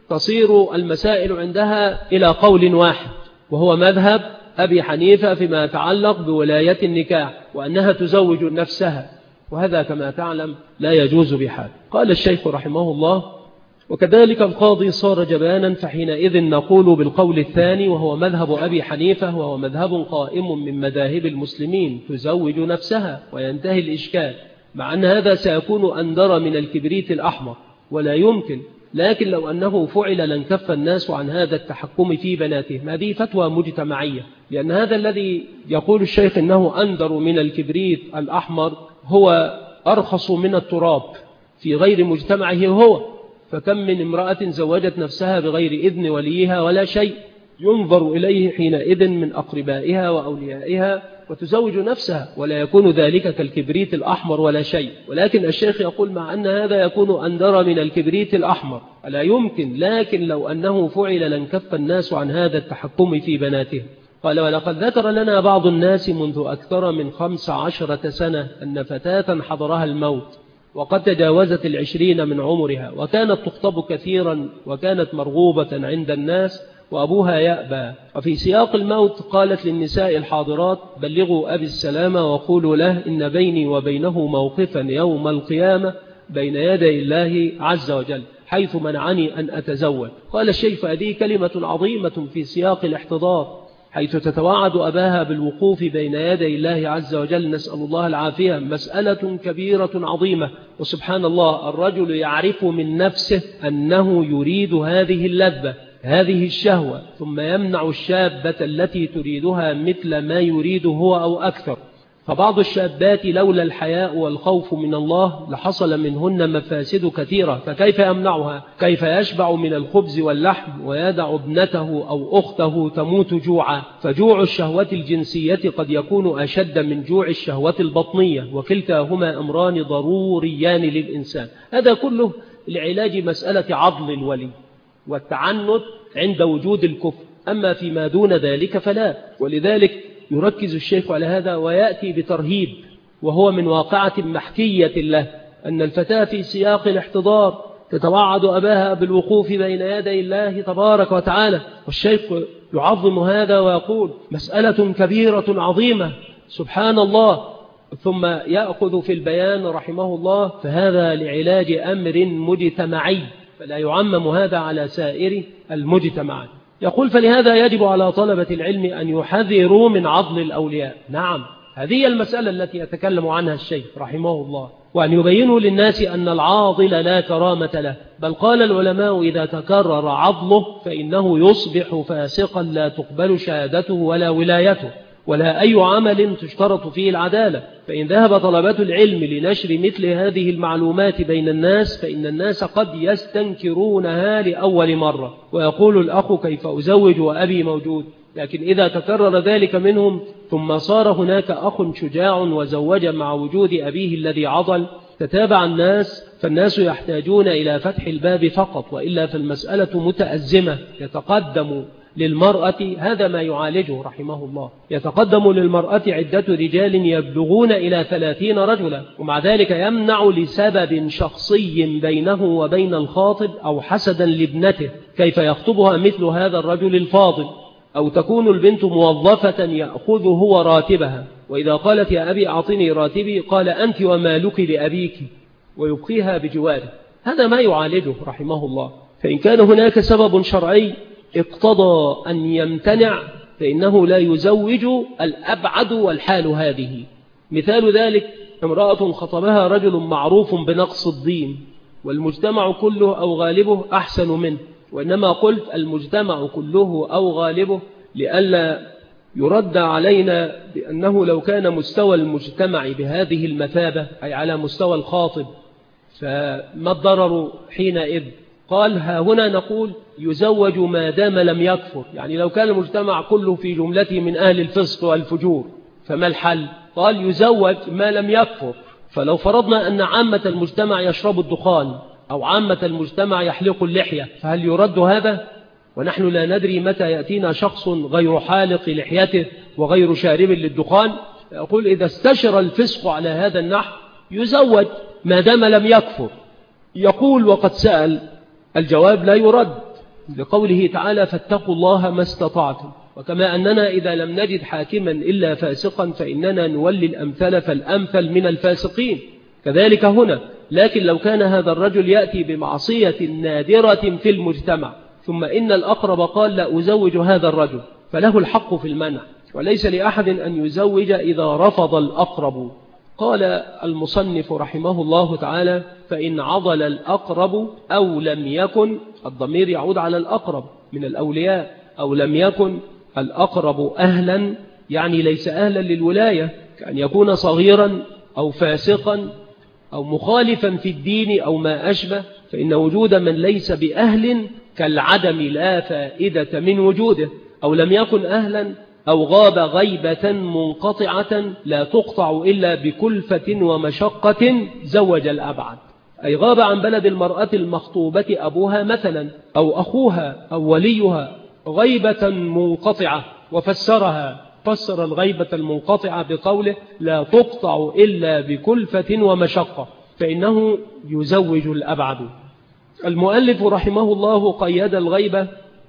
تصير المسائل عندها إلى قول واحد وهو مذهب أبي حنيفة فيما يتعلق بولاية النكاح وأنها تزوج نفسها، وهذا كما تعلم لا يجوز بحال. قال الشيخ رحمه الله وكذلك القاضي صار جبانا فحينئذ نقول بالقول الثاني وهو مذهب أبي حنيفة، وهو مذهب قائم من مذاهب المسلمين، تزوج نفسها وينتهي الإشكال، مع أن هذا سيكون أندر من الكبريت الأحمر ولا يمكن، لكن لو أنه فعل لانكف الناس عن هذا التحكم في بناتهم. هذه فتوى مجتمعية، لأن هذا الذي يقول الشيخ إنه أندر من الكبريت الأحمر هو أرخص من التراب، في غير مجتمعه هو، فكم من امرأة زوجت نفسها بغير إذن وليها ولا شيء، ينظر إليه حينئذ من أقربائها وأوليائها وتزوج نفسها، ولا يكون ذلك كالكبريت الأحمر ولا شيء. ولكن الشيخ يقول مع أن هذا يكون أندر من الكبريت الأحمر، ألا يمكن، لكن لو أنه فعل لانكف الناس عن هذا التحكم في بناتهم. قال: ولقد ذكر لنا بعض الناس منذ أكثر من 15 سنة أن فتاة حضرها الموت وقد تجاوزت 20 من عمرها، وكانت تخطب كثيرا وكانت مرغوبة عند الناس وأبوها يأبى، وفي سياق الموت قالت للنساء الحاضرات: بلغوا أبي السلامة وقولوا له إن بيني وبينه موقفا يوم القيامة بين يدي الله عز وجل حيث منعني أن أتزوج. قال الشيخ: هذه كلمة عظيمة في سياق الاحتضار، حيث تتوعد أباها بالوقوف بين يدي الله عز وجل، نسأل الله العافية. مسألة كبيرة عظيمة، وسبحان الله الرجل يعرف من نفسه أنه يريد هذه اللذة، هذه الشهوة، ثم يمنع الشابة التي تريدها مثل ما يريد هو أو أكثر. فبعض الشابات لولا الحياء والخوف من الله لحصل منهن مفاسد كثيرة، فكيف يمنعها؟ كيف يشبع من الخبز واللحم ويدع ابنته أو أخته تموت جوعا؟ فجوع الشهوة الجنسية قد يكون أشد من جوع الشهوة البطنية، وكلتاهما أمران ضروريان للإنسان. هذا كله لعلاج مسألة عضل الولي والتعنت عند وجود الكفر، أما فيما دون ذلك فلا. ولذلك يركز الشيخ على هذا ويأتي بترهيب، وهو من واقعة محكية له، أن الفتاة في سياق الاحتضار تتوعد أباها بالوقوف بين يدي الله تبارك وتعالى، والشيخ يعظم هذا ويقول: مسألة كبيرة عظيمة سبحان الله. ثم يأخذ في البيان رحمه الله: فهذا لعلاج أمر مجتمعي، فلا يعمم هذا على سائر المجتمعات. يقول: فلهذا يجب على طلبة العلم أن يحذروا من عضل الأولياء. نعم، هذه المسألة التي يتكلم عنها الشيخ رحمه الله، وأن يبينوا للناس أن العاضل لا كرامة له، بل قال العلماء: إذا تكرر عضله فإنه يصبح فاسقا لا تقبل شهادته ولا ولايته ولا أي عمل تشترط فيه العدالة. فإن ذهب طلبة العلم لنشر مثل هذه المعلومات بين الناس فإن الناس قد يستنكرونها لأول مرة، ويقول الأخ: كيف أزوج وأبي موجود؟ لكن إذا تكرر ذلك منهم ثم صار هناك أخ شجاع وزوج مع وجود أبيه الذي عضل، تتابع الناس، فالناس يحتاجون إلى فتح الباب فقط، وإلا فالمسألة متأزمة. يتقدم للمرأة، هذا ما يعالجه رحمه الله، يتقدم للمرأة عدة رجال يبلغون إلى 30 رجلا، ومع ذلك يمنع لسبب شخصي بينه وبين الخاطب أو حسدا لابنته. كيف يخطبها مثل هذا الرجل الفاضل؟ أو تكون البنت موظفة يأخذ هو راتبها، وإذا قالت: يا أبي أعطني راتبي، قال: أنت ومالك لأبيك، ويبقيها بجواره. هذا ما يعالجه رحمه الله. فإن كان هناك سبب شرعي اقتضى أن يمتنع فإنه لا يزوج الأبعد، والحال هذه. مثال ذلك: امرأة خطبها رجل معروف بنقص الدين، والمجتمع كله أو غالبه أحسن منه، وإنما قلت المجتمع كله أو غالبه لئلا يرد علينا بأنه لو كان مستوى المجتمع بهذه المثابة، أي على مستوى الخاطب، فما الضرر حينئذ؟ قال: ها هنا نقول يزوج ما دام لم يكفر، يعني لو كان المجتمع كله في جملته من أهل الفسق والفجور فما الحل؟ قال: يزوج ما لم يكفر. فلو فرضنا أن عامة المجتمع يشرب الدخان أو عامة المجتمع يحلق اللحية، فهل يرد هذا؟ ونحن لا ندري متى يأتينا شخص غير حالق لحيته وغير شارب للدخان. يقول: إذا استشر الفسق على هذا النحو يزوج ما دام لم يكفر. يقول: وقد سأل، الجواب لا يرد، لقوله تعالى: فاتقوا الله ما استطعتم. وكما أننا إذا لم نجد حاكما إلا فاسقا فإننا نولي الأمثل فالأمثل من الفاسقين، كذلك هنا. لكن لو كان هذا الرجل يأتي بمعصية نادرة في المجتمع، ثم إن الأقرب قال: لا أزوج هذا الرجل، فله الحق في المنع، وليس لأحد أن يزوج إذا رفض الأقرب. قال المصنف رحمه الله تعالى: فإن عضل الأقرب أو لم يكن، الضمير يعود على الأقرب من الأولياء، أو لم يكن الأقرب أهلا، يعني ليس أهلا للولاية، كأن يكون صغيرا أو فاسقا أو مخالفا في الدين أو ما أشبه، فإن وجود من ليس بأهل كالعدم لا فائدة من وجوده، أو لم يكن أهلا أو غاب غيبة منقطعة لا تقطع إلا بكلفة ومشقة زوج الأبعد، أي غاب عن بلد المرأة المخطوبة أبوها مثلا أو أخوها أو وليها غيبة منقطعة، فسر الغيبة المنقطعة بقوله لا تقطع إلا بكلفة ومشقة، فإنه يزوج الأبعد. المؤلف رحمه الله قيد الغيبة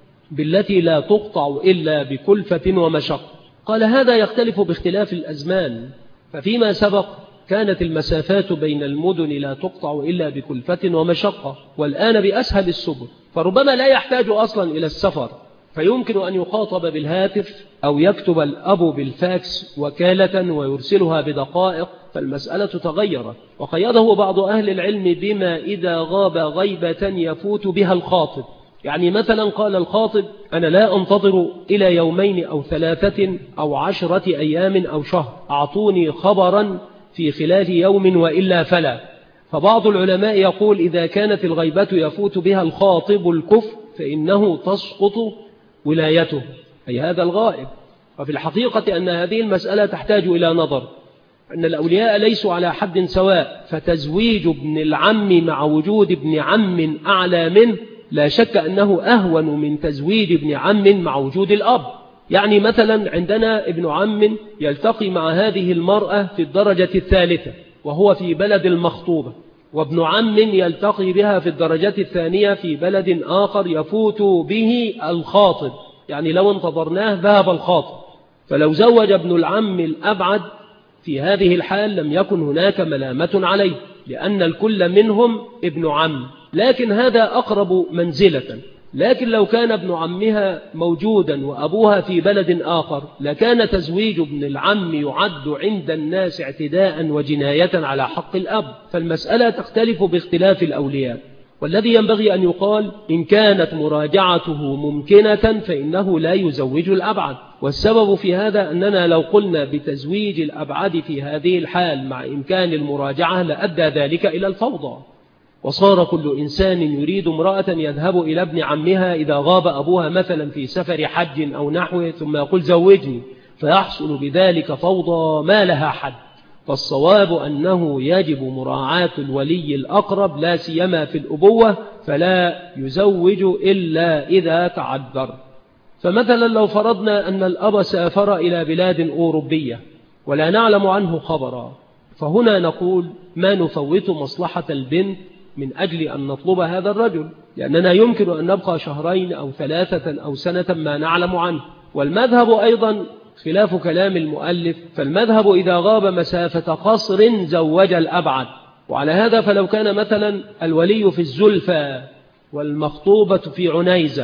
بالتي لا تقطع إلا بكلفة ومشقة. قال هذا يختلف باختلاف الأزمان، ففيما سبق كانت المسافات بين المدن لا تقطع إلا بكلفة ومشقة، والآن بأسهل السبل، فربما لا يحتاج أصلا إلى السفر، فيمكن أن يخاطب بالهاتف أو يكتب الأب بالفاكس وكالة ويرسلها بدقائق، فالمسألة تغيرت. وقيده بعض أهل العلم بما إذا غاب غيبة يفوت بها الخاطب، يعني مثلا قال الخاطب أنا لا أنتظر إلى 2 أو 3 أو 10 أيام أو شهر، أعطوني خبرا في خلال يوم وإلا فلا. فبعض العلماء يقول إذا كانت الغيبة يفوت بها الخاطب الكفر فإنه تسقط ولايته، أي هذا الغائب. وفي الحقيقة أن هذه المسألة تحتاج إلى نظر، أن الأولياء ليسوا على حد سواء، فتزويج ابن العم مع وجود ابن عم أعلى منه لا شك أنه أهون من تزويج ابن عم مع وجود الأب. يعني مثلا عندنا ابن عم يلتقي مع هذه المرأة في الدرجة الثالثة وهو في بلد المخطوبة، وابن عم يلتقي بها في الدرجة الثانية في بلد آخر يفوت به الخاطب، يعني لو انتظرناه ذهب الخاطب. فلو زوج ابن العم الأبعد في هذه الحال لم يكن هناك ملامة عليه، لأن الكل منهم ابن عم، لكن هذا أقرب منزلة. لكن لو كان ابن عمها موجودا وأبوها في بلد آخر لكان تزويج ابن العم يعد عند الناس اعتداء وجناية على حق الأب، فالمسألة تختلف باختلاف الأولياء. والذي ينبغي أن يقال إن كانت مراجعته ممكنة فإنه لا يزوج الأبعد، والسبب في هذا أننا لو قلنا بتزويج الأبعد في هذه الحال مع إمكان المراجعة لأدى ذلك إلى الفوضى، وصار كل إنسان يريد امرأة يذهب إلى ابن عمها إذا غاب أبوها مثلا في سفر حج أو نحوه ثم يقول زوجني، فيحصل بذلك فوضى ما لها حد. فالصواب أنه يجب مراعاة الولي الأقرب لا سيما في الأبوة، فلا يزوج إلا إذا تعذر. فمثلا لو فرضنا أن الأب سافر إلى بلاد أوروبية ولا نعلم عنه خبرا، فهنا نقول ما نفوت مصلحة البنت من أجل أن نطلب هذا الرجل، لأننا يمكن أن نبقى 2 أو 3 أو سنة ما نعلم عنه. والمذهب أيضا خلاف كلام المؤلف، فالمذهب إذا غاب مسافة قصر زوج الأبعد. وعلى هذا فلو كان مثلا الولي في الزلفى والمخطوبة في عنيزة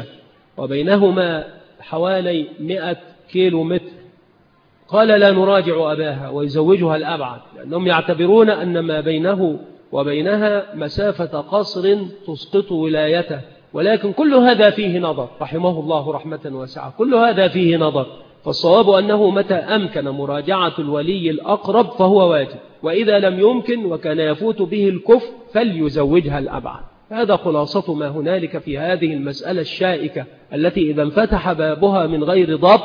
وبينهما حوالي 100 كيلو متر، قال لا نراجع أباها ويزوجها الأبعد، لأنهم يعتبرون أن ما بينه وبينها مسافة قصر تسقط ولايته. ولكن كل هذا فيه نظر، رحمه الله رحمة واسعة، كل هذا فيه نظر. فالصواب أنه متى أمكن مراجعة الولي الأقرب فهو واجب، وإذا لم يمكن وكان يفوت به الكفر فليزوجها الأبعد. هذا خلاصة ما هنالك في هذه المسألة الشائكة التي إذا انفتح بابها من غير ضبط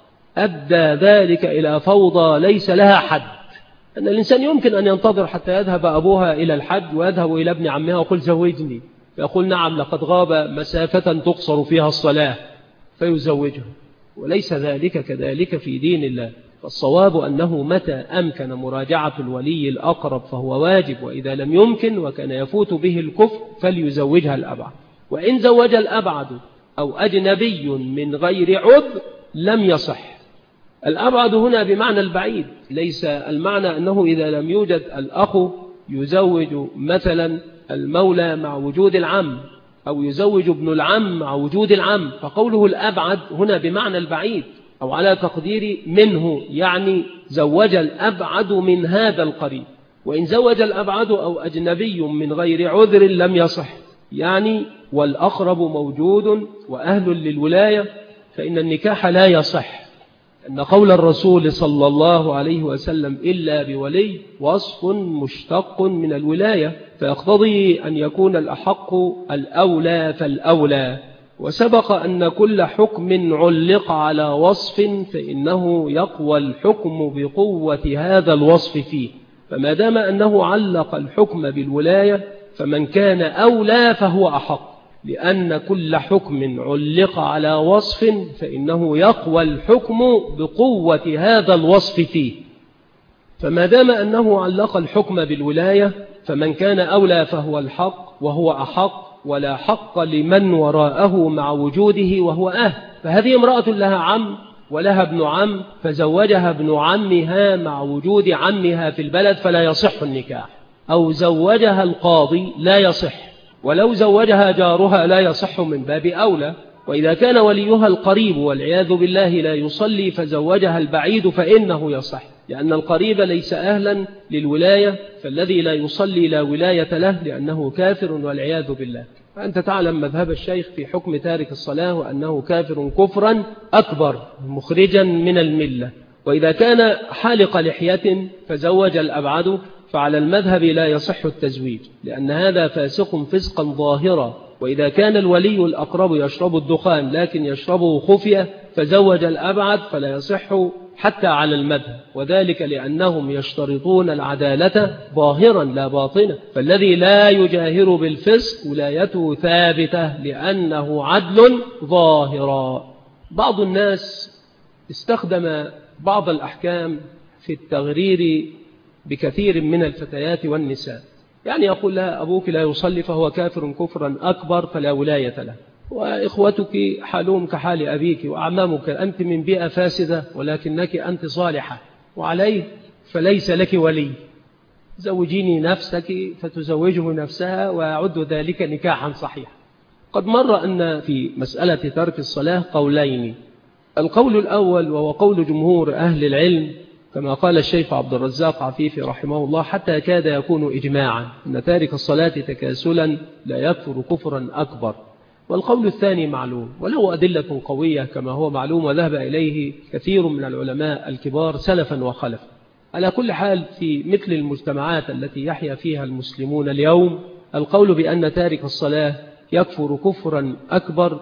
أدى ذلك إلى فوضى ليس لها حد. أن الإنسان يمكن أن ينتظر حتى يذهب أبوها إلى الحج ويذهب إلى ابن عمها ويقول زوجني، فيقول نعم لقد غاب مسافة تقصر فيها الصلاة فيزوجه، وليس ذلك كذلك في دين الله. فالصواب أنه متى أمكن مراجعة الولي الأقرب فهو واجب، وإذا لم يمكن وكان يفوت به الكفر فليزوجها الأبعد. وإن زوج الأبعد أو أجنبي من غير عذر لم يصح. الأبعد هنا بمعنى البعيد، ليس المعنى أنه إذا لم يوجد الأخ يزوج مثلا المولى مع وجود العم، أو يزوج ابن العم مع وجود العم. فقوله الأبعد هنا بمعنى البعيد، أو على تقدير منه، يعني زوج الأبعد من هذا القريب. وإن زوج الأبعد أو أجنبي من غير عذر لم يصح، يعني والأقرب موجود وأهل للولاية، فإن النكاح لا يصح. أن قول الرسول صلى الله عليه وسلم إلا بولي وصف مشتق من الولاية، فيقتضي أن يكون الأحق الأولى فالأولى. وسبق أن كل حكم علق على وصف فإنه يقوى الحكم بقوة هذا الوصف فيه، فما دام أنه علق الحكم بالولاية فمن كان أولى فهو أحق، لأن كل حكم علق على وصف فإنه يقوى الحكم بقوة هذا الوصف فيه، فما دام أنه علق الحكم بالولاية فمن كان أولى فهو الحق وهو أحق، ولا حق لمن وراءه مع وجوده وهو أهل. فهذه امرأة لها عم ولها ابن عم، فزوجها ابن عمها مع وجود عمها في البلد فلا يصح النكاح، أو زوجها القاضي لا يصح، ولو زوجها جارها لا يصح من باب أولى. وإذا كان وليها القريب والعياذ بالله لا يصلي فزوجها البعيد فإنه يصح، لأن القريب ليس أهلا للولاية، فالذي لا يصلي لا ولاية له لأنه كافر والعياذ بالله. فأنت تعلم مذهب الشيخ في حكم تارك الصلاة وأنه كافر كفرا أكبر مخرجا من الملة. وإذا كان حالق لحية فزوج الأبعد فعلى المذهب لا يصح التزويج، لأن هذا فاسق فسقا ظاهرا. وإذا كان الولي الأقرب يشرب الدخان لكن يشربه خفية فزوج الأبعد فلا يصح حتى على المذهب، وذلك لأنهم يشترطون العدالة ظاهرا لا باطنا، فالذي لا يجاهر بالفسق ولايته ثابتة لأنه عدل ظاهرا. بعض الناس استخدم بعض الأحكام في التغرير بكثير من الفتيات والنساء، يعني يقول لها أبوك لا يصلي فهو كافر كفرا أكبر فلا ولاية له، وإخوتك حالهم كحال أبيك، وأعمامك أنت من بيئة فاسدة ولكنك أنت صالحة، وعليه فليس لك ولي، زوجيني نفسك فتزوجه نفسها ويعد ذلك نكاحا صحيحا. قد مر أن في مسألة ترك الصلاة قولين، القول الأول وهو قول جمهور أهل العلم كما قال الشيخ عبد الرزاق عفيفي رحمه الله حتى كاد يكون إجماعا أن تارك الصلاة تكاسلا لا يكفر كفرا أكبر. والقول الثاني معلوم وله أدلة قوية كما هو معلوم وذهب إليه كثير من العلماء الكبار سلفا وخلفا. على كل حال في مثل المجتمعات التي يحيا فيها المسلمون اليوم القول بأن تارك الصلاة يكفر كفرا أكبر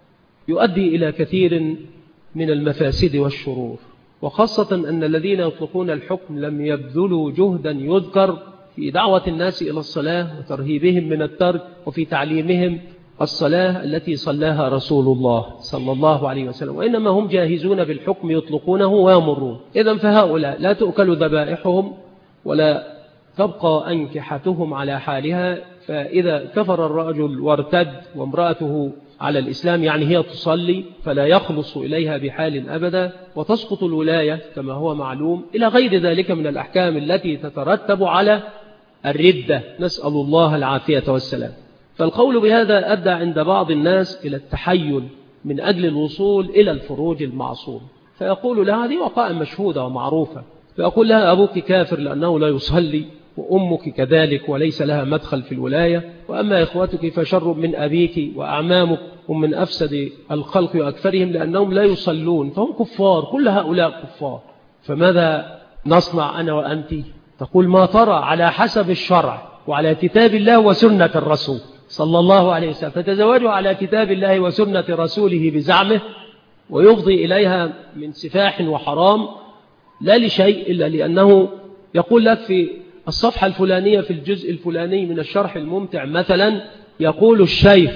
يؤدي إلى كثير من المفاسد والشرور، وخاصة أن الذين يطلقون الحكم لم يبذلوا جهدا يذكر في دعوة الناس إلى الصلاة وترهيبهم من الترك وفي تعليمهم الصلاة التي صلاها رسول الله صلى الله عليه وسلم، وإنما هم جاهزون بالحكم يطلقونه ويمرون. إذن فهؤلاء لا تؤكل ذبائحهم ولا تبقى أنكحتهم على حالها، فإذا كفر الرجل وارتد وامرأته على الإسلام يعني هي تصلي فلا يخلص إليها بحال أبدا، وتسقط الولاية كما هو معلوم، إلى غير ذلك من الأحكام التي تترتب على الردة، نسأل الله العافية والسلام. فالقول بهذا أدى عند بعض الناس إلى التحيل من أجل الوصول إلى الفروج المعصوم، فيقول لها هذه وقائع مشهودة ومعروفة، فيقول لها أبوك كافر لأنه لا يصلي، وأمك كذلك وليس لها مدخل في الولاية، وأما إخوتك فشر من أبيك وأعمامك هم من أفسد الخلق وأكثرهم لأنهم لا يصلون فهم كفار، كل هؤلاء كفار، فماذا نصنع أنا وأنت؟ تقول ما ترى على حسب الشرع وعلى كتاب الله وسنة الرسول صلى الله عليه وسلم، فتزوجوا على كتاب الله وسنة رسوله بزعمه ويفضي إليها من سفاح وحرام لا لشيء إلا لأنه يقول لك في الصفحة الفلانية في الجزء الفلاني من الشرح الممتع مثلا يقول الشيخ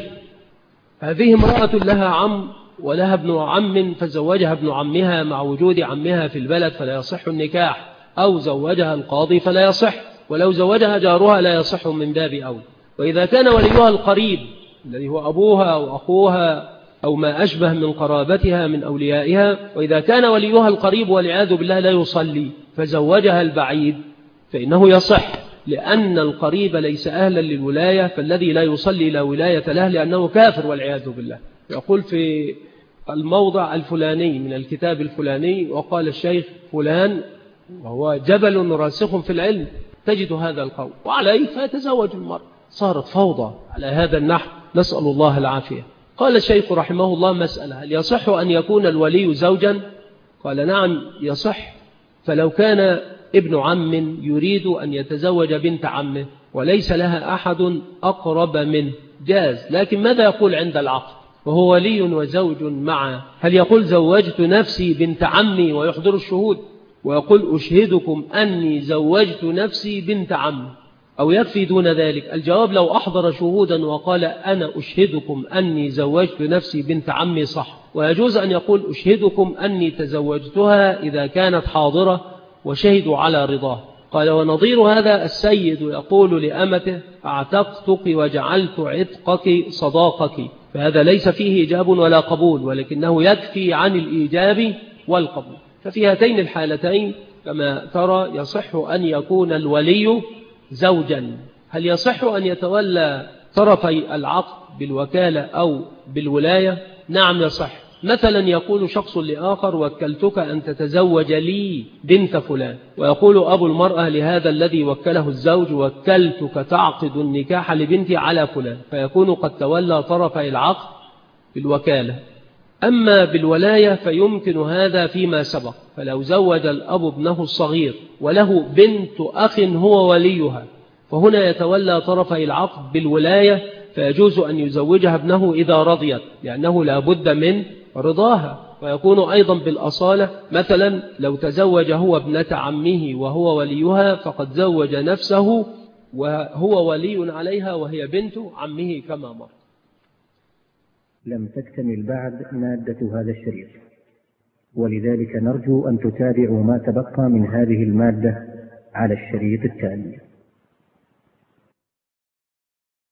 هذه امرأة لها عم ولها ابن عم فزوجها ابن عمها مع وجود عمها في البلد فلا يصح النكاح، أو زوجها القاضي فلا يصح، ولو زوجها جارها لا يصح من باب أولى. وإذا كان وليها القريب الذي هو أبوها أو أخوها أو ما أشبه من قرابتها من أوليائها، وإذا كان وليها القريب والعياذ بالله لا يصلي فزوجها البعيد فإنه يصح، لأن القريب ليس أهلا للولاية، فالذي لا يصلي لا ولاية له لأنه كافر والعياذ بالله. يقول في الموضع الفلاني من الكتاب الفلاني وقال الشيخ فلان وهو جبل راسخ في العلم تجد هذا القول، وعليه فيتزوج المرء. صارت فوضى على هذا النحو، نسأل الله العافية. قال الشيخ رحمه الله مسألة: هل يصح أن يكون الولي زوجا؟ قال نعم يصح. فلو كان ابن عم يريد أن يتزوج بنت عمه وليس لها أحد أقرب منه جاز، لكن ماذا يقول عند العقد وهو ولي وزوج معه؟ هل يقول زوجت نفسي بنت عمي ويحضر الشهود ويقول أشهدكم أني زوجت نفسي بنت عمي، أو يكفي دون ذلك؟ الجواب لو أحضر شهودا وقال أنا أشهدكم أني زوجت نفسي بنت عمي صح، ويجوز أن يقول أشهدكم أني تزوجتها إذا كانت حاضرة وشهدوا على رضاه. قال ونظير هذا السيد يقول لأمته أعتقتك وجعلت عتقك صداقك، فهذا ليس فيه إيجاب ولا قبول، ولكنه يكفي عن الإيجاب والقبول. ففي هاتين الحالتين كما ترى يصح أن يكون الولي زوجا. هل يصح أن يتولى طرفي العقد بالوكالة أو بالولاية؟ نعم يصح. مثلا يقول شخص لآخر وكلتك أن تتزوج لي بنت فلان، ويقول أبو المرأة لهذا الذي وكله الزوج وكلتك تعقد النكاح لبنتي على فلان، فيكون قد تولى طرفي العقد بالوكالة. أما بالولاية فيمكن هذا فيما سبق، فلو زوج الأب ابنه الصغير وله بنت أخ هو وليها، فهنا يتولى طرفي العقد بالولاية، فيجوز أن يزوجها ابنه إذا رضيت، لأنه لا بد من رضاها. ويكون أيضا بالأصالة، مثلا لو تزوج هو ابنة عمه وهو وليها فقد زوج نفسه وهو ولي عليها وهي بنت عمه كما مر. لم تكتمل بعد مادة هذا الشريط، ولذلك نرجو أن تتابعوا ما تبقى من هذه المادة على الشريط التالي.